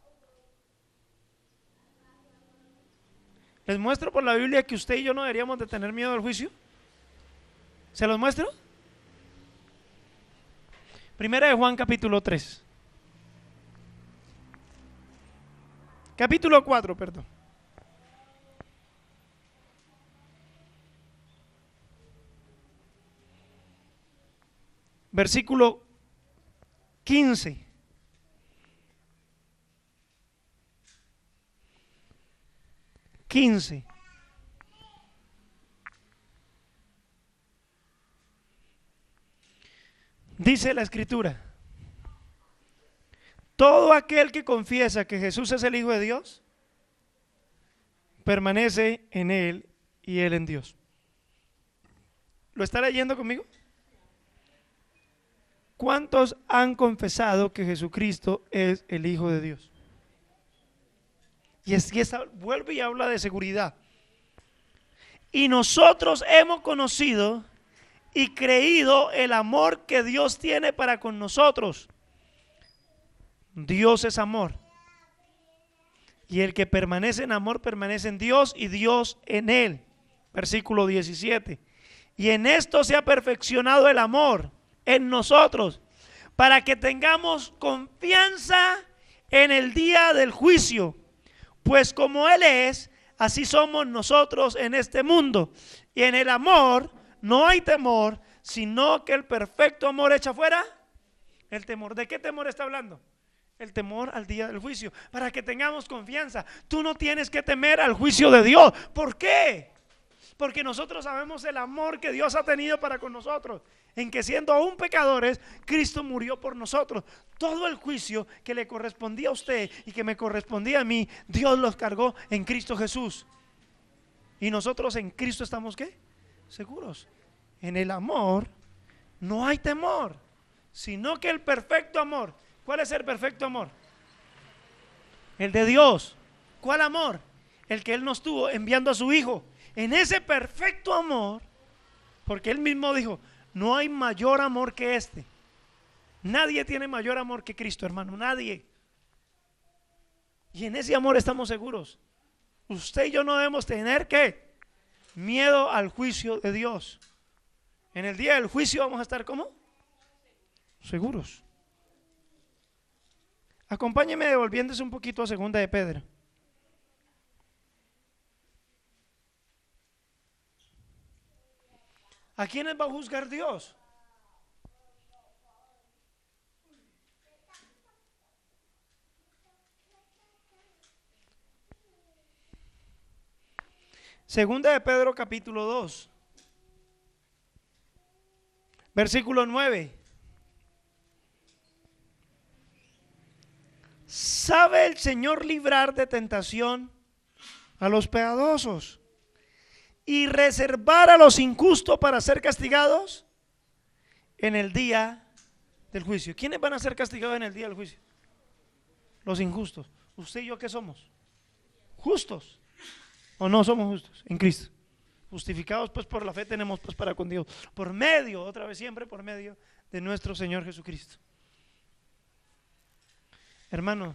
Les muestro por la Biblia que usted y yo no deberíamos de tener miedo del juicio. ¿Se los muestro? Primera de Juan capítulo tres. Capítulo cuatro, perdón. Versículo quince. quince. Dice la Escritura: todo aquel que confiesa que Jesús es el Hijo de Dios, permanece en Él y Él en Dios. ¿Lo está leyendo conmigo? ¿Cuántos han confesado que Jesucristo es el Hijo de Dios? Y es que esa, vuelve y habla de seguridad. Y nosotros hemos conocido y creído el amor que Dios tiene para con nosotros. Dios es amor. Y el que permanece en amor permanece en Dios y Dios en él. Versículo diecisiete. Y en esto se ha perfeccionado el amor en nosotros, para que tengamos confianza en el día del juicio. Pues como Él es, así somos nosotros en este mundo. Y en el amor no hay temor, sino que el perfecto amor echa fuera el temor. ¿De qué temor está hablando? El temor al día del juicio. Para que tengamos confianza. Tú no tienes que temer al juicio de Dios. ¿Por qué? Porque nosotros sabemos el amor que Dios ha tenido para con nosotros, en que siendo aún pecadores, Cristo murió por nosotros. Todo el juicio que le correspondía a usted y que me correspondía a mí, Dios los cargó en Cristo Jesús. Y nosotros en Cristo estamos ¿qué? Seguros. En el amor no hay temor, sino que el perfecto amor. ¿Cuál es el perfecto amor? El de Dios. ¿Cuál amor? El que Él nos tuvo enviando a su Hijo. En ese perfecto amor, porque Él mismo dijo: no hay mayor amor que este. Nadie tiene mayor amor que Cristo, hermano, nadie. Y en ese amor estamos seguros. Usted y yo no debemos tener ¿qué? Miedo al juicio de Dios. En el día del juicio vamos a estar ¿cómo? Seguros. Acompáñeme devolviéndose un poquito a segunda de Pedro. ¿A quiénes va a juzgar Dios? Segunda de Pedro capítulo dos, versículo nueve. ¿Sabe el Señor librar de tentación a los piadosos y reservar a los injustos para ser castigados en el día del juicio? ¿Quiénes van a ser castigados en el día del juicio? Los injustos. ¿Usted y yo qué somos? ¿Justos? ¿O no somos justos en Cristo? Justificados pues por la fe tenemos pues para con Dios, por medio, otra vez siempre por medio de nuestro Señor Jesucristo. Hermano,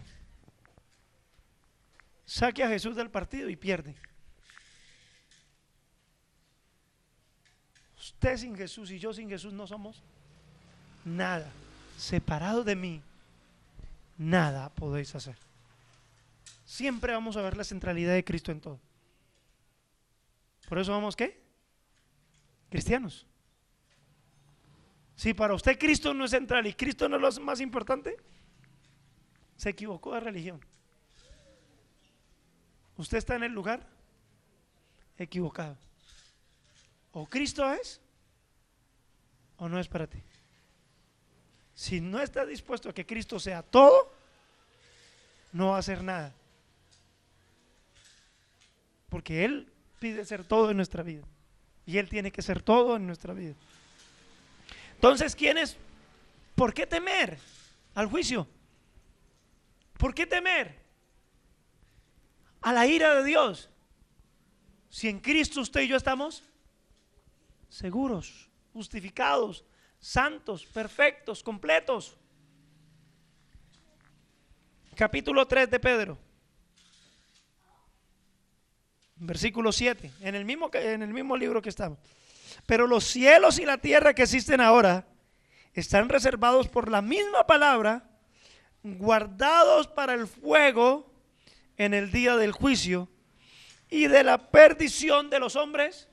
saque a Jesús del partido y pierde. Usted sin Jesús y yo sin Jesús no somos nada. Separados de mí, nada podéis hacer. Siempre vamos a ver la centralidad de Cristo en todo. Por eso vamos ¿qué? Cristianos. Si para usted Cristo no es central y Cristo no es lo más importante, se equivocó de religión. Usted está en el lugar equivocado. O Cristo es o no es para ti. Si no está dispuesto a que Cristo sea todo, no va a hacer nada, porque Él pide ser todo en nuestra vida y Él tiene que ser todo en nuestra vida. Entonces, ¿quién es? ¿Por qué temer al juicio? ¿Por qué temer a la ira de Dios? Si en Cristo usted y yo estamos seguros, justificados, santos, perfectos, completos. Capítulo tres de Pedro, versículo siete, en el mismo, en el mismo libro que estamos. Pero los cielos y la tierra que existen ahora están reservados por la misma palabra, guardados para el fuego en el día del juicio y de la perdición de los hombres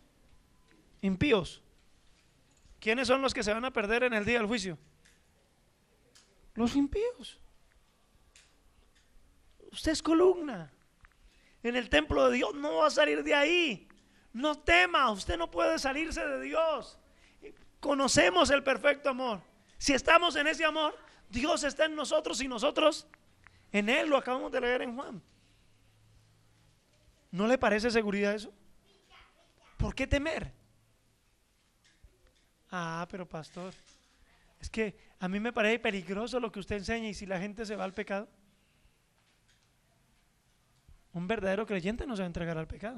impíos. ¿Quiénes son los que se van a perder en el día del juicio? Los impíos. Usted es columna en el templo de Dios, no va a salir de ahí. No tema, usted no puede salirse de Dios. Conocemos el perfecto amor. Si estamos en ese amor, Dios está en nosotros y nosotros en Él. Lo acabamos de leer en Juan. ¿No le parece seguridad eso? ¿Por qué temer? Ah, pero pastor, es que a mí me parece peligroso lo que usted enseña. ¿Y si la gente se va al pecado? Un verdadero creyente no se va a entregar al pecado.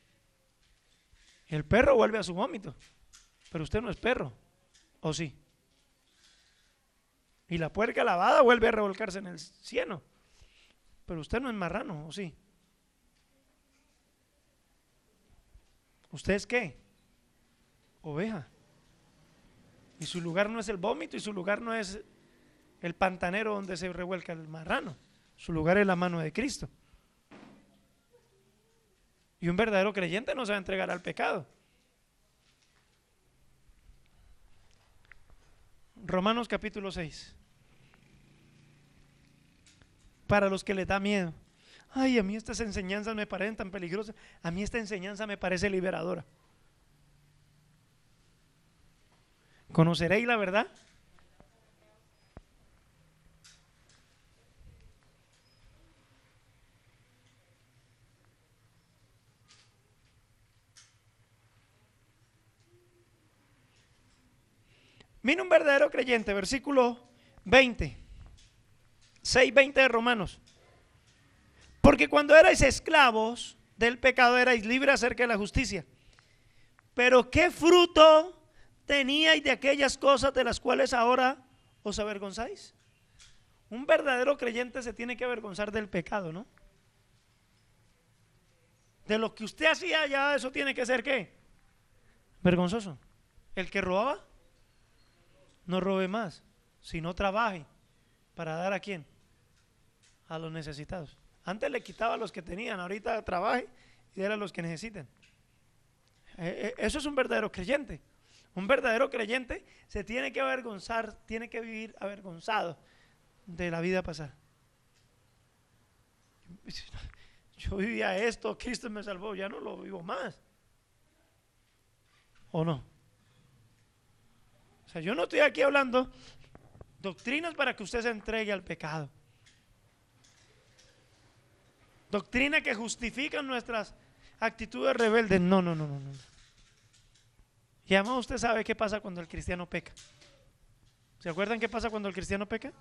El perro vuelve a su vómito, pero usted no es perro, ¿o sí? Y la puerca lavada vuelve a revolcarse en el cieno, pero usted no es marrano, ¿o sí? ¿Usted es qué? Oveja. Y su lugar no es el vómito, y su lugar no es el pantanero donde se revuelca el marrano. Su lugar es la mano de Cristo. Y un verdadero creyente no se va a entregar al pecado. Romanos capítulo seis. Para los que les da miedo. Ay, a mí estas enseñanzas me parecen tan peligrosas. A mí esta enseñanza me parece liberadora. ¿Conoceréis la verdad? Mira un verdadero creyente, versículo veinte, seis veinte de Romanos. Porque cuando erais esclavos del pecado erais libres acerca de la justicia. Pero ¿qué fruto teníais de aquellas cosas de las cuales ahora os avergonzáis? Un verdadero creyente se tiene que avergonzar del pecado, ¿no? De lo que usted hacía ya, eso tiene que ser ¿qué? Vergonzoso. El que robaba, no robe más, sino trabaje para dar a quién, a los necesitados. Antes le quitaba a los que tenían, ahorita trabaje y déle a los que necesiten. Eso es un verdadero creyente. Un verdadero creyente se tiene que avergonzar, tiene que vivir avergonzado de la vida pasada. Yo vivía esto, Cristo me salvó, ya no lo vivo más. ¿O no? O sea, yo no estoy aquí hablando doctrinas para que usted se entregue al pecado. Doctrina que justifican nuestras actitudes rebeldes. No, no, no, no, no. Y además usted sabe qué pasa cuando el cristiano peca. ¿Se acuerdan qué pasa cuando el cristiano peca?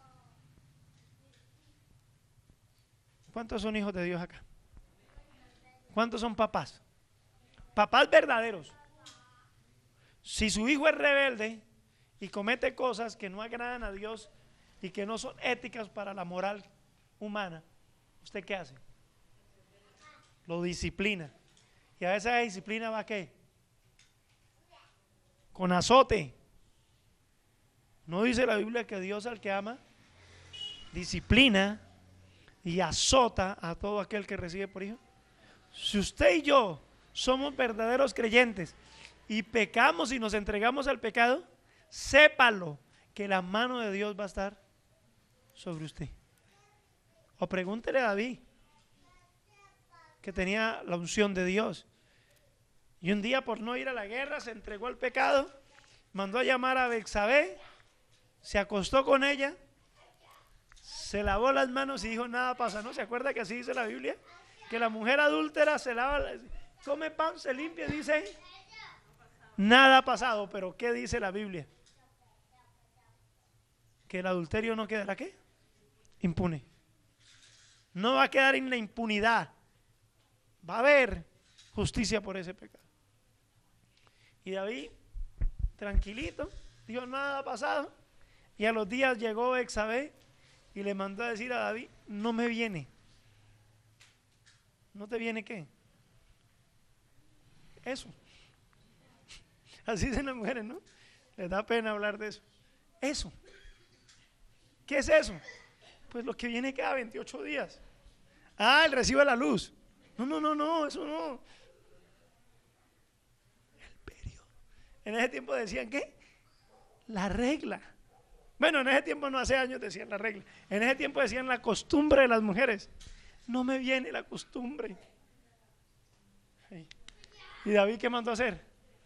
¿Cuántos son hijos de Dios acá? ¿Cuántos son papás? Papás verdaderos. Si su hijo es rebelde y comete cosas que no agradan a Dios y que no son éticas para la moral humana, ¿usted qué hace? Lo disciplina. Y a veces la disciplina va ¿a qué? Con azote. ¿No dice la Biblia que Dios al que ama disciplina y azota a todo aquel que recibe por hijo? Si usted y yo somos verdaderos creyentes y pecamos y nos entregamos al pecado, sépalo que la mano de Dios va a estar sobre usted. O pregúntele a David, que tenía la unción de Dios, y un día por no ir a la guerra se entregó al pecado, mandó a llamar a Betsabé, se acostó con ella, se lavó las manos y dijo nada pasa. ¿No se acuerda que así dice la Biblia? Que la mujer adúltera se lava, come pan, se limpia y dice nada ha pasado. Pero ¿qué dice la Biblia? Que el adulterio no quedará ¿qué? Impune. No va a quedar en la impunidad. Va a haber justicia por ese pecado. Y David, tranquilito, dijo nada ha pasado. Y a los días llegó Betsabé y le mandó a decir a David, no me viene. ¿No te viene qué? Eso. Así dicen las mujeres, ¿no? Les da pena hablar de eso. Eso. ¿Qué es eso? Pues lo que viene cada veintiocho días. Ah, el recibo de la luz. No, no, no, no, eso no. El periodo. En ese tiempo decían ¿qué? La regla. Bueno, en ese tiempo no, hace años decían la regla. En ese tiempo decían la costumbre de las mujeres. No me viene la costumbre. ¿Y David qué mandó a hacer?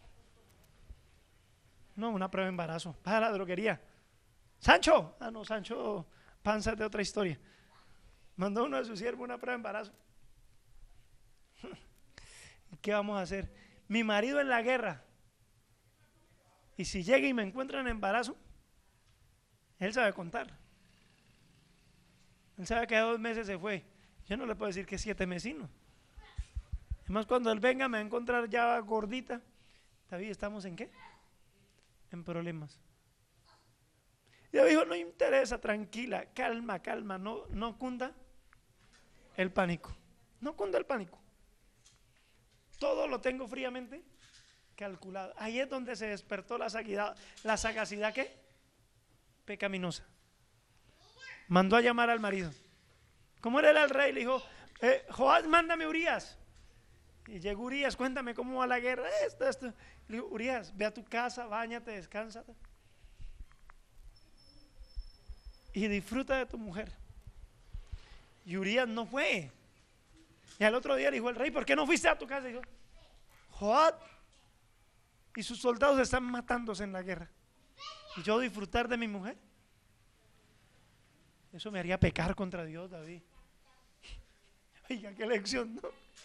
No, una prueba de embarazo. Vas a la droguería. Sancho. Ah, no, Sancho Panza es de otra historia. Mandó uno de sus siervos una prueba de embarazo. ¿Qué vamos a hacer? Mi marido en la guerra. Y si llega y me encuentra en embarazo, él sabe contar. Él sabe que a dos meses se fue. Yo no le puedo decir que siete mesinos. Además, cuando él venga me va a encontrar ya gordita. David, ¿estamos en qué? En problemas. Y David dijo, no interesa, tranquila, calma, calma, no, no cunda el pánico. No cunda el pánico. Todo lo tengo fríamente calculado. Ahí es donde se despertó la sagacidad, la sagacidad ¿qué? Pecaminosa. Mandó a llamar al marido. Como él era el rey, le dijo, eh, Joás, mándame Urías. Y llegó Urías, cuéntame cómo va la guerra. Esto, esto. Le digo, Urías, ve a tu casa, báñate, descansa y disfruta de tu mujer. Y Urías no fue. Y al otro día le dijo el rey, ¿por qué no fuiste a tu casa? Y dijo, Joab y sus soldados están matándose en la guerra. Y yo disfrutar de mi mujer. Eso me haría pecar contra Dios, David. Oiga, qué lección, ¿no?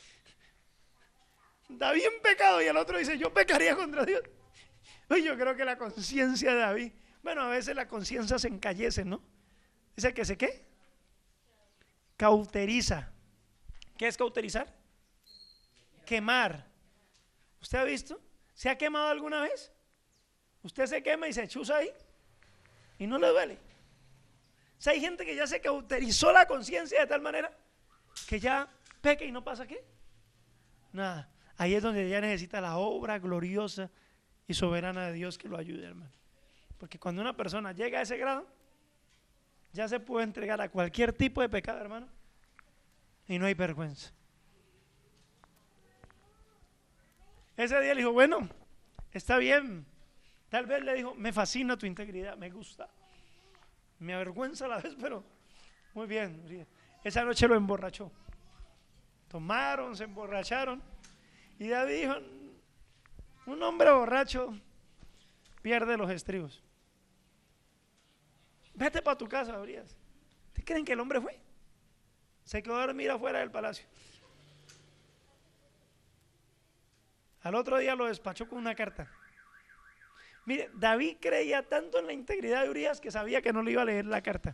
David en pecado y el otro dice, yo pecaría contra Dios. Oye, yo creo que la conciencia de David, bueno, a veces la conciencia se encallece, ¿no? Dice que se ¿qué? Cauteriza. ¿Qué es cauterizar? Quemar. ¿Usted ha visto? ¿Se ha quemado alguna vez? Usted se quema y se chuza ahí y no le duele. O sea, hay gente que ya se cauterizó la conciencia de tal manera que ya peca y no pasa ¿qué? Nada. Ahí es donde ya necesita la obra gloriosa y soberana de Dios que lo ayude, hermano. Porque cuando una persona llega a ese grado, ya se puede entregar a cualquier tipo de pecado, hermano, y no hay vergüenza. Ese día le dijo, bueno, está bien. Tal vez le dijo, me fascina tu integridad, me gusta. Me avergüenza a la vez, pero muy bien. Esa noche lo emborrachó. Tomaron, se emborracharon. Y David dijo, un hombre borracho pierde los estribos. Vete para tu casa, Urías. ¿Ustedes creen que el hombre fue? Se quedó a dormir afuera del palacio. Al otro día lo despachó con una carta. Mire, David creía tanto en la integridad de Urías que sabía que no le iba a leer la carta.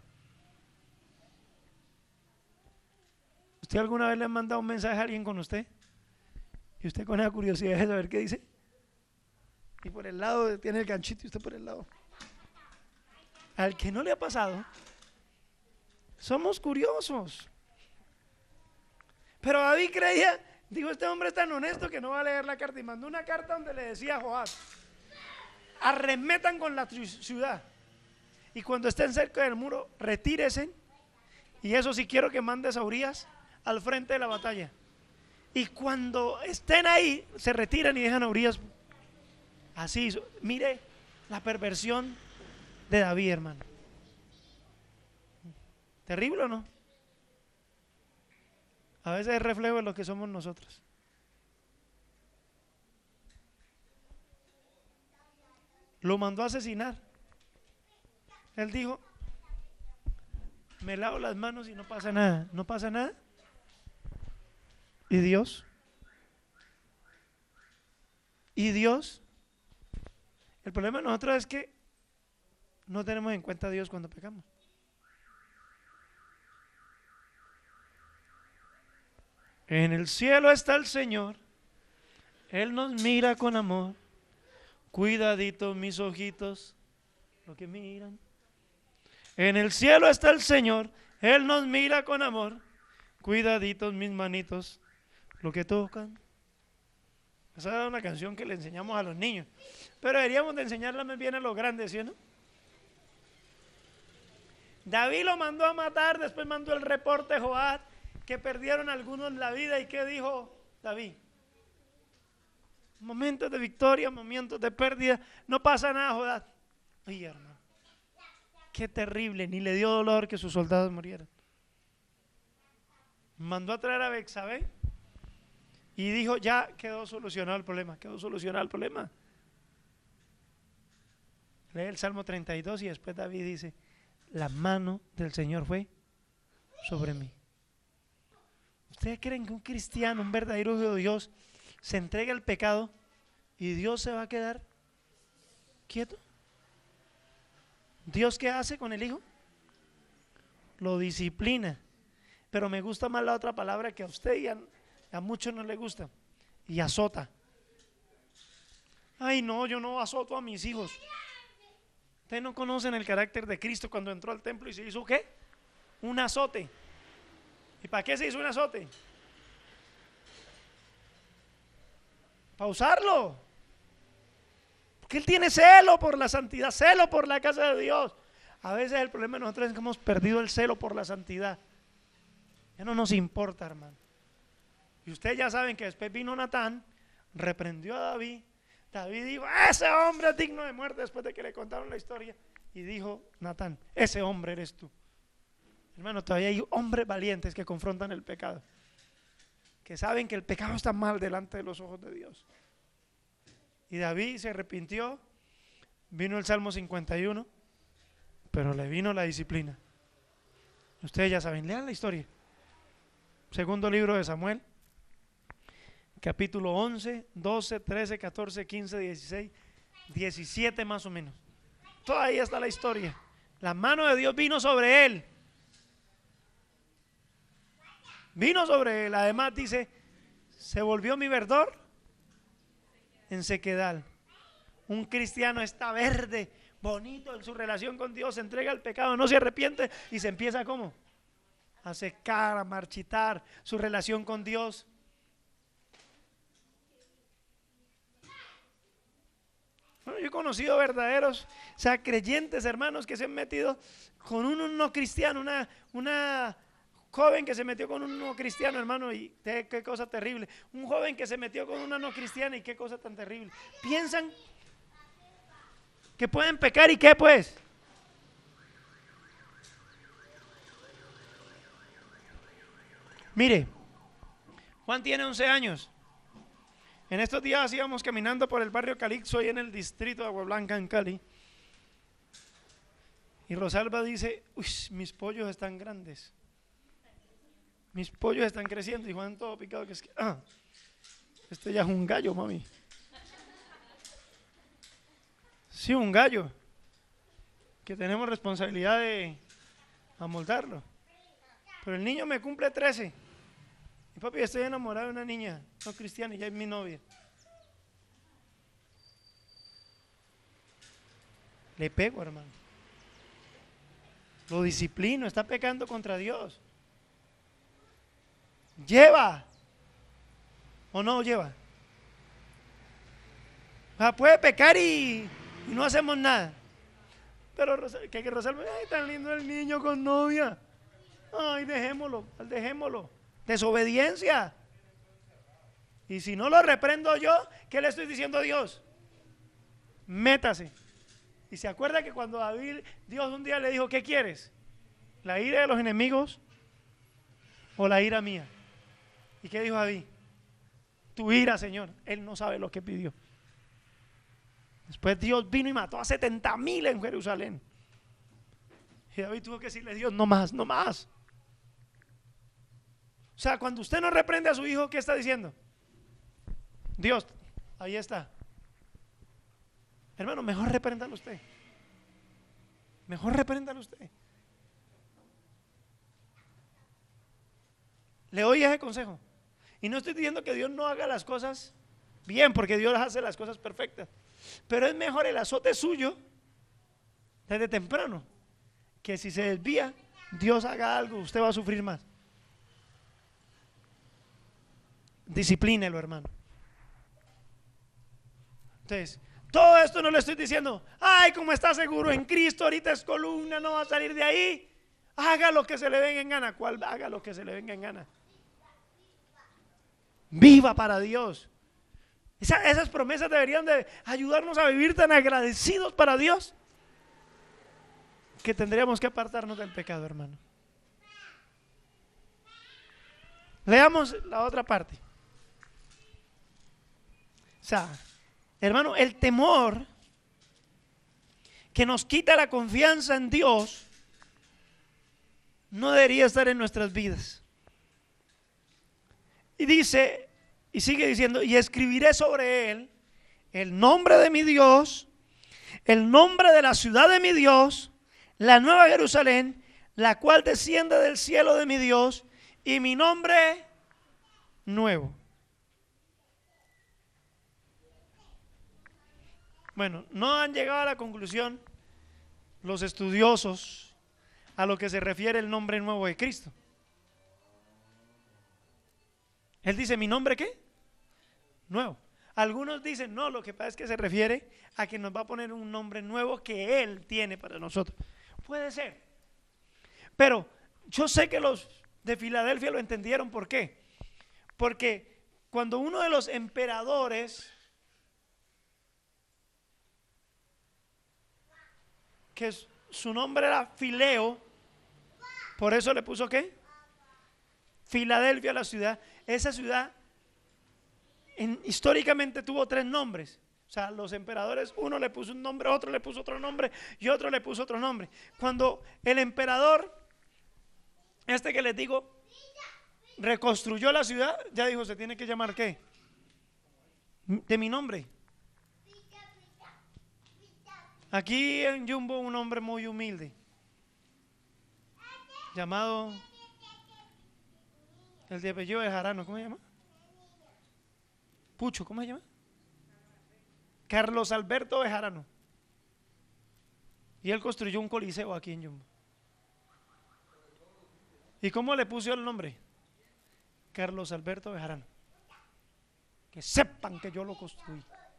¿Usted alguna vez le ha mandado un mensaje a alguien con usted? Y usted con esa curiosidad de saber qué dice. Y por el lado tiene el ganchito y usted por el lado. Al que no le ha pasado, somos curiosos. Pero David creía, dijo, este hombre es tan honesto que no va a leer la carta. Y mandó una carta donde le decía a Joab, arremetan con la ciudad. Y cuando estén cerca del muro, retíresen. Y eso sí quiero que mandes a Urías al frente de la batalla. Y cuando estén ahí, se retiran y dejan a Urías. Así, mire la perversión de David, hermano. ¿Terrible o no? A veces es reflejo de lo que somos nosotros. Lo mandó a asesinar. Él dijo, me lavo las manos y no pasa nada. No pasa nada. ¿Y Dios? ¿Y Dios? El problema de nosotros es que no tenemos en cuenta a Dios cuando pecamos. En el cielo está el Señor, Él nos mira con amor. Cuidadito mis ojitos, lo que miran. En el cielo está el Señor, Él nos mira con amor. Cuidaditos mis manitos, lo que tocan. Esa es una canción que le enseñamos a los niños, pero deberíamos de enseñarla más bien a los grandes, ¿sí o no? David lo mandó a matar, después mandó el reporte a Joab que perdieron algunos la vida. ¿Y qué dijo David? Momentos de victoria, momentos de pérdida, no pasa nada, Joab. Oye, hermano, qué terrible, ni le dio dolor que sus soldados murieran. Mandó a traer a Betsabé y dijo, ya quedó solucionado el problema, quedó solucionado el problema. Lee el Salmo treinta y dos y después David dice, la mano del Señor fue sobre mí. ¿Ustedes creen que un cristiano, un verdadero hijo de Dios, se entrega al pecado y Dios se va a quedar quieto? ¿Dios qué hace con el hijo? Lo disciplina. Pero me gusta más la otra palabra que a usted y a, a muchos no le gusta. Y azota. Ay no, yo no azoto a mis hijos. Ustedes no conocen el carácter de Cristo cuando entró al templo y se hizo ¿qué? Un azote. ¿Y para qué se hizo un azote? Para usarlo. Porque Él tiene celo por la santidad, celo por la casa de Dios. A veces el problema de nosotros es que hemos perdido el celo por la santidad. Ya no nos importa, hermano. Y ustedes ya saben que después vino Natán, reprendió a David. David dijo, ese hombre es digno de muerte, después de que le contaron la historia. Y dijo Natán, ese hombre eres tú. Hermano, todavía hay hombres valientes que confrontan el pecado, que saben que el pecado está mal delante de los ojos de Dios. Y David se arrepintió, vino el Salmo cincuenta y uno, pero le vino la disciplina. Ustedes ya saben, lean la historia. Segundo libro de Samuel, capítulo once, doce, trece, catorce, quince, dieciséis, diecisiete más o menos. Todavía está la historia. La mano de Dios vino sobre él. Vino sobre él. Además dice, se volvió mi verdor en sequedal. Un cristiano está verde, bonito en su relación con Dios, se entrega al pecado, no se arrepiente y se empieza ¿cómo? A secar, a marchitar su relación con Dios. Bueno, yo he conocido verdaderos, o sea, creyentes, hermanos, que se han metido con un no cristiano, una, una joven que se metió con un no cristiano, hermano, y qué, qué cosa terrible. Un joven que se metió con una no cristiana y qué cosa tan terrible. Piensan que pueden pecar y qué pues. Mire, Juan tiene once años. En estos días íbamos caminando por el barrio Calixto y en el distrito de Agua Blanca en Cali. Y Rosalba dice, uy, mis pollos están grandes. Mis pollos están creciendo. Y Juan todo picado que es que, ah, este ya es un gallo, mami. Sí, un gallo. Que tenemos responsabilidad de amoldarlo. Pero el niño me cumple trece. Y papi, estoy enamorado de una niña no cristiana y ya es mi novia. Le pego, hermano. Lo disciplino, está pecando contra Dios. ¿Lleva o no lleva? O sea, puede pecar y, y no hacemos nada. Pero que, que Rosalba, ay, tan lindo el niño con novia. Ay, dejémoslo, dejémoslo. Desobediencia. Y si no lo reprendo yo, ¿qué le estoy diciendo a Dios? Métase. Y se acuerda que cuando David, Dios un día le dijo, ¿qué quieres? ¿La ira de los enemigos o la ira mía? ¿Y qué dijo David? Tu ira, Señor. Él no sabe lo que pidió. Después Dios vino y mató a setenta mil en Jerusalén. Y David tuvo que decirle a Dios, no más, no más. O sea, cuando usted no reprende a su hijo, ¿qué está diciendo? Dios, ahí está. Hermano, mejor repréndalo usted. Mejor repréndalo usted. Le doy ese consejo. Y no estoy diciendo que Dios no haga las cosas bien, porque Dios hace las cosas perfectas. Pero es mejor el azote suyo desde temprano, que si se desvía, Dios haga algo, usted va a sufrir más. Disciplínelo, hermano. Entonces, todo esto no le estoy diciendo, ay, como está seguro en Cristo, ahorita es columna, no va a salir de ahí. Haga lo que se le venga en gana. ¿Cuál? Haga lo que se le venga en gana. Viva para Dios. Esa, esas promesas deberían de ayudarnos a vivir tan agradecidos para Dios. que tendríamos que apartarnos del pecado, hermano. Leamos la otra parte. O sea, hermano, el temor que nos quita la confianza en Dios no debería estar en nuestras vidas. Y dice, y sigue diciendo, y escribiré sobre él el nombre de mi Dios, el nombre de la ciudad de mi Dios, la nueva Jerusalén, la cual desciende del cielo de mi Dios, y mi nombre nuevo. Bueno, no han llegado a la conclusión los estudiosos a lo que se refiere el nombre nuevo de Cristo. Él dice, ¿mi nombre qué? Nuevo. Algunos dicen, no, lo que pasa es que se refiere a que nos va a poner un nombre nuevo que Él tiene para nosotros. Puede ser. Pero yo sé que los de Filadelfia lo entendieron. ¿Por qué? Porque cuando uno de los emperadores, que su nombre era Fileo, por eso le puso ¿qué? Filadelfia a la ciudad. Esa ciudad en, históricamente tuvo tres nombres. O sea, los emperadores, uno le puso un nombre, otro le puso otro nombre y otro le puso otro nombre. Cuando el emperador, este que les digo, reconstruyó la ciudad, ya dijo, se tiene que llamar ¿qué? De mi nombre. Aquí en Jumbo un hombre muy humilde llamado el de apellido de Jarano, ¿cómo se llama? Pucho, ¿cómo se llama? Carlos Alberto Bejarano. Y él construyó un coliseo aquí en Jumbo. ¿Y cómo le puso el nombre? Carlos Alberto Bejarano. Que sepan que yo lo construí.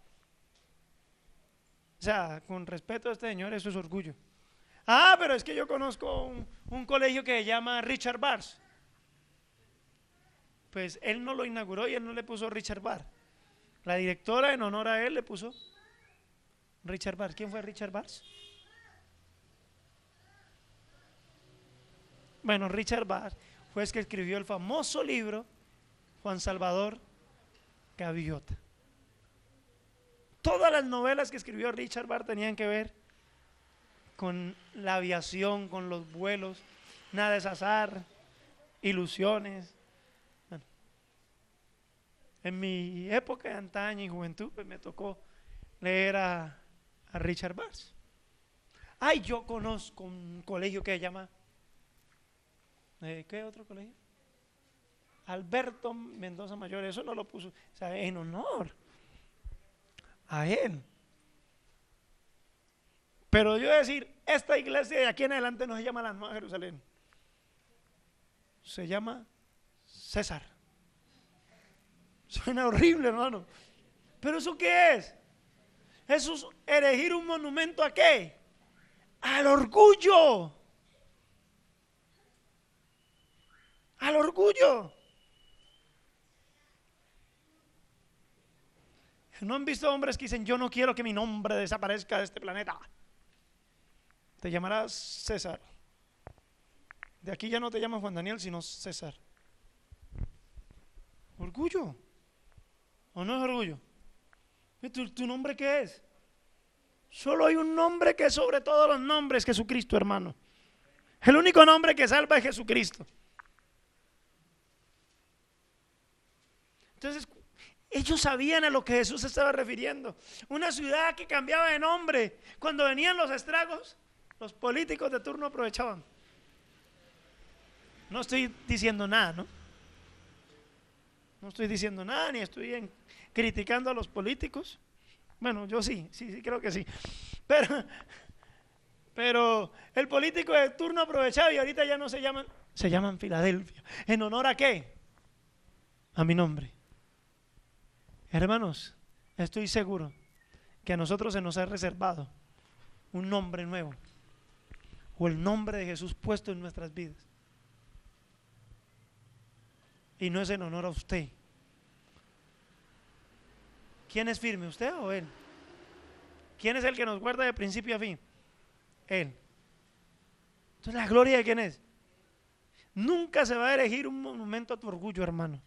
O sea, con respeto a este señor, eso es orgullo. Ah, pero es que yo conozco un, un colegio que se llama Richard Bars. Pues él no lo inauguró y él no le puso Richard Bars. La directora, en honor a él, le puso Richard Bars. ¿Quién fue Richard Bars? Bueno, Richard Bars fue el que escribió el famoso libro Juan Salvador Gaviota. Todas las novelas que escribió Richard Bars tenían que ver con la aviación, con los vuelos, nada es azar, ilusiones. Bueno, en mi época de antaño y juventud, pues me tocó leer a, a Richard Bars. Ay, yo conozco un colegio que se llama, eh, ¿qué otro colegio? Alberto Mendoza Mayor, eso no lo puso, o sea, en honor a él. Pero yo decir, esta iglesia de aquí en adelante no se llama la Nueva Jerusalén, se llama César. Suena horrible, hermano, pero ¿eso qué es? Eso es erigir un monumento ¿a qué? Al orgullo. Al orgullo. ¿No han visto hombres que dicen, yo no quiero que mi nombre desaparezca de este planeta? Te llamarás César. De aquí ya no te llamas Juan Daniel, sino César. Orgullo. ¿O no es orgullo? ¿Tu, tu nombre qué es? Solo hay un nombre que es sobre todos los nombres, Jesucristo, hermano. El único nombre que salva es Jesucristo. Entonces, ellos sabían a lo que Jesús se estaba refiriendo. Una ciudad que cambiaba de nombre. Cuando venían los estragos, los políticos de turno aprovechaban. No estoy diciendo nada, ¿no? No estoy diciendo nada, ni estoy en, criticando a los políticos. Bueno, yo sí, sí, sí, creo que sí. Pero, pero el político de turno aprovechaba y ahorita ya no se llaman, se llaman Filadelfia. ¿En honor a qué? A mi nombre. Hermanos, estoy seguro que a nosotros se nos ha reservado un nombre nuevo, o el nombre de Jesús puesto en nuestras vidas. Y no es en honor a usted. ¿Quién es firme, usted o él? ¿Quién es el que nos guarda de principio a fin? Él. Entonces, ¿la gloria de quién es? Nunca se va a erigir un monumento a tu orgullo, hermano.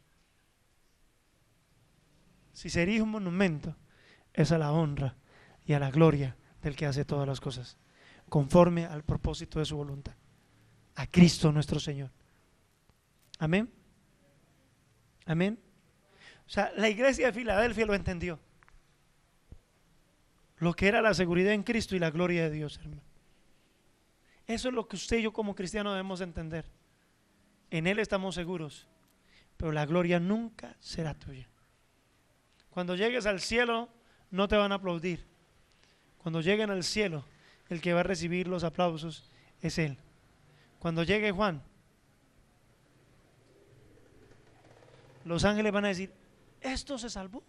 Si se erige un monumento, es a la honra y a la gloria del que hace todas las cosas, conforme al propósito de su voluntad, a Cristo nuestro Señor. Amén. Amén. O sea, la iglesia de Filadelfia lo entendió. Lo que era la seguridad en Cristo y la gloria de Dios, hermano. Eso es lo que usted y yo como cristianos debemos entender. En Él estamos seguros, pero la gloria nunca será tuya. Cuando llegues al cielo, no te van a aplaudir. Cuando lleguen al cielo, el que va a recibir los aplausos es Él. Cuando llegue Juan, los ángeles van a decir: ¿esto se salvó?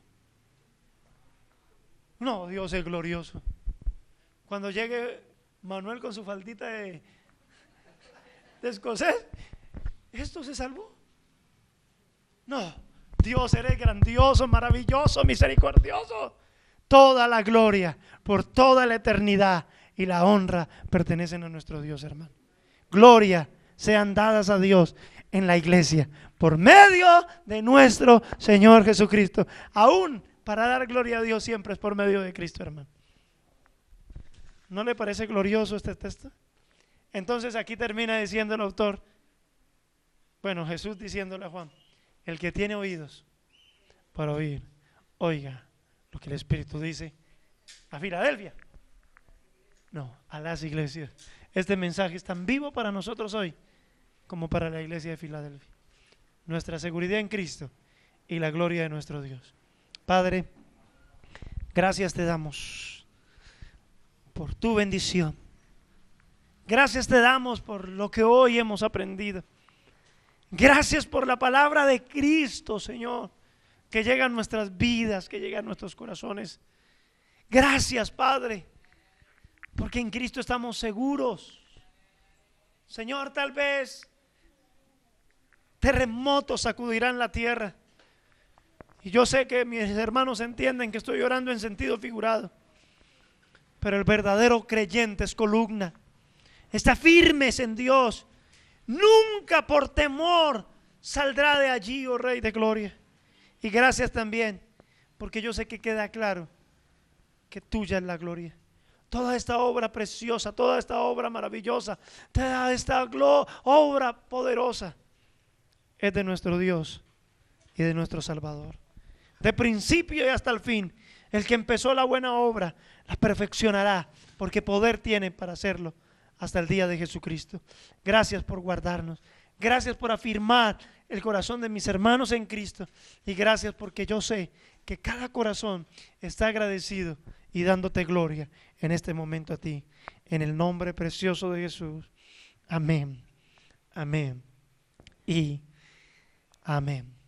No, Dios es glorioso. Cuando llegue Manuel con su faldita de, de escocés, ¿esto se salvó? No, Dios eres grandioso, maravilloso, misericordioso. Toda la gloria por toda la eternidad y la honra pertenecen a nuestro Dios, hermano. Gloria sean dadas a Dios en la iglesia por medio de nuestro Señor Jesucristo. Aún para dar gloria a Dios siempre es por medio de Cristo, hermano. ¿No le parece glorioso este texto? Entonces aquí termina diciendo el autor, bueno, Jesús diciéndole a Juan: el que tiene oídos para oír, oiga lo que el Espíritu dice a Filadelfia. No, a las iglesias. Este mensaje es tan vivo para nosotros hoy como para la iglesia de Filadelfia. Nuestra seguridad en Cristo y la gloria de nuestro Dios. Padre, gracias te damos por tu bendición. Gracias te damos por lo que hoy hemos aprendido. Gracias por la palabra de Cristo, Señor, que llega a nuestras vidas, que llega a nuestros corazones. Gracias, Padre, porque en Cristo estamos seguros. Señor, tal vez terremotos sacudirán la tierra. Y yo sé que mis hermanos entienden que estoy orando en sentido figurado. Pero el verdadero creyente es columna. Está firmes en Dios. Nunca por temor saldrá de allí, oh Rey de Gloria. Y gracias también, porque yo sé que queda claro que tuya es la gloria. Toda esta obra preciosa, toda esta obra maravillosa, toda esta obra poderosa es de nuestro Dios y de nuestro Salvador. De principio y hasta el fin, el que empezó la buena obra la perfeccionará, porque poder tiene para hacerlo hasta el día de Jesucristo. Gracias por guardarnos. Gracias por afirmar el corazón de mis hermanos en Cristo. Y gracias porque yo sé que cada corazón está agradecido y dándote gloria en este momento a ti. En el nombre precioso de Jesús. Amén. Amén. Y amén.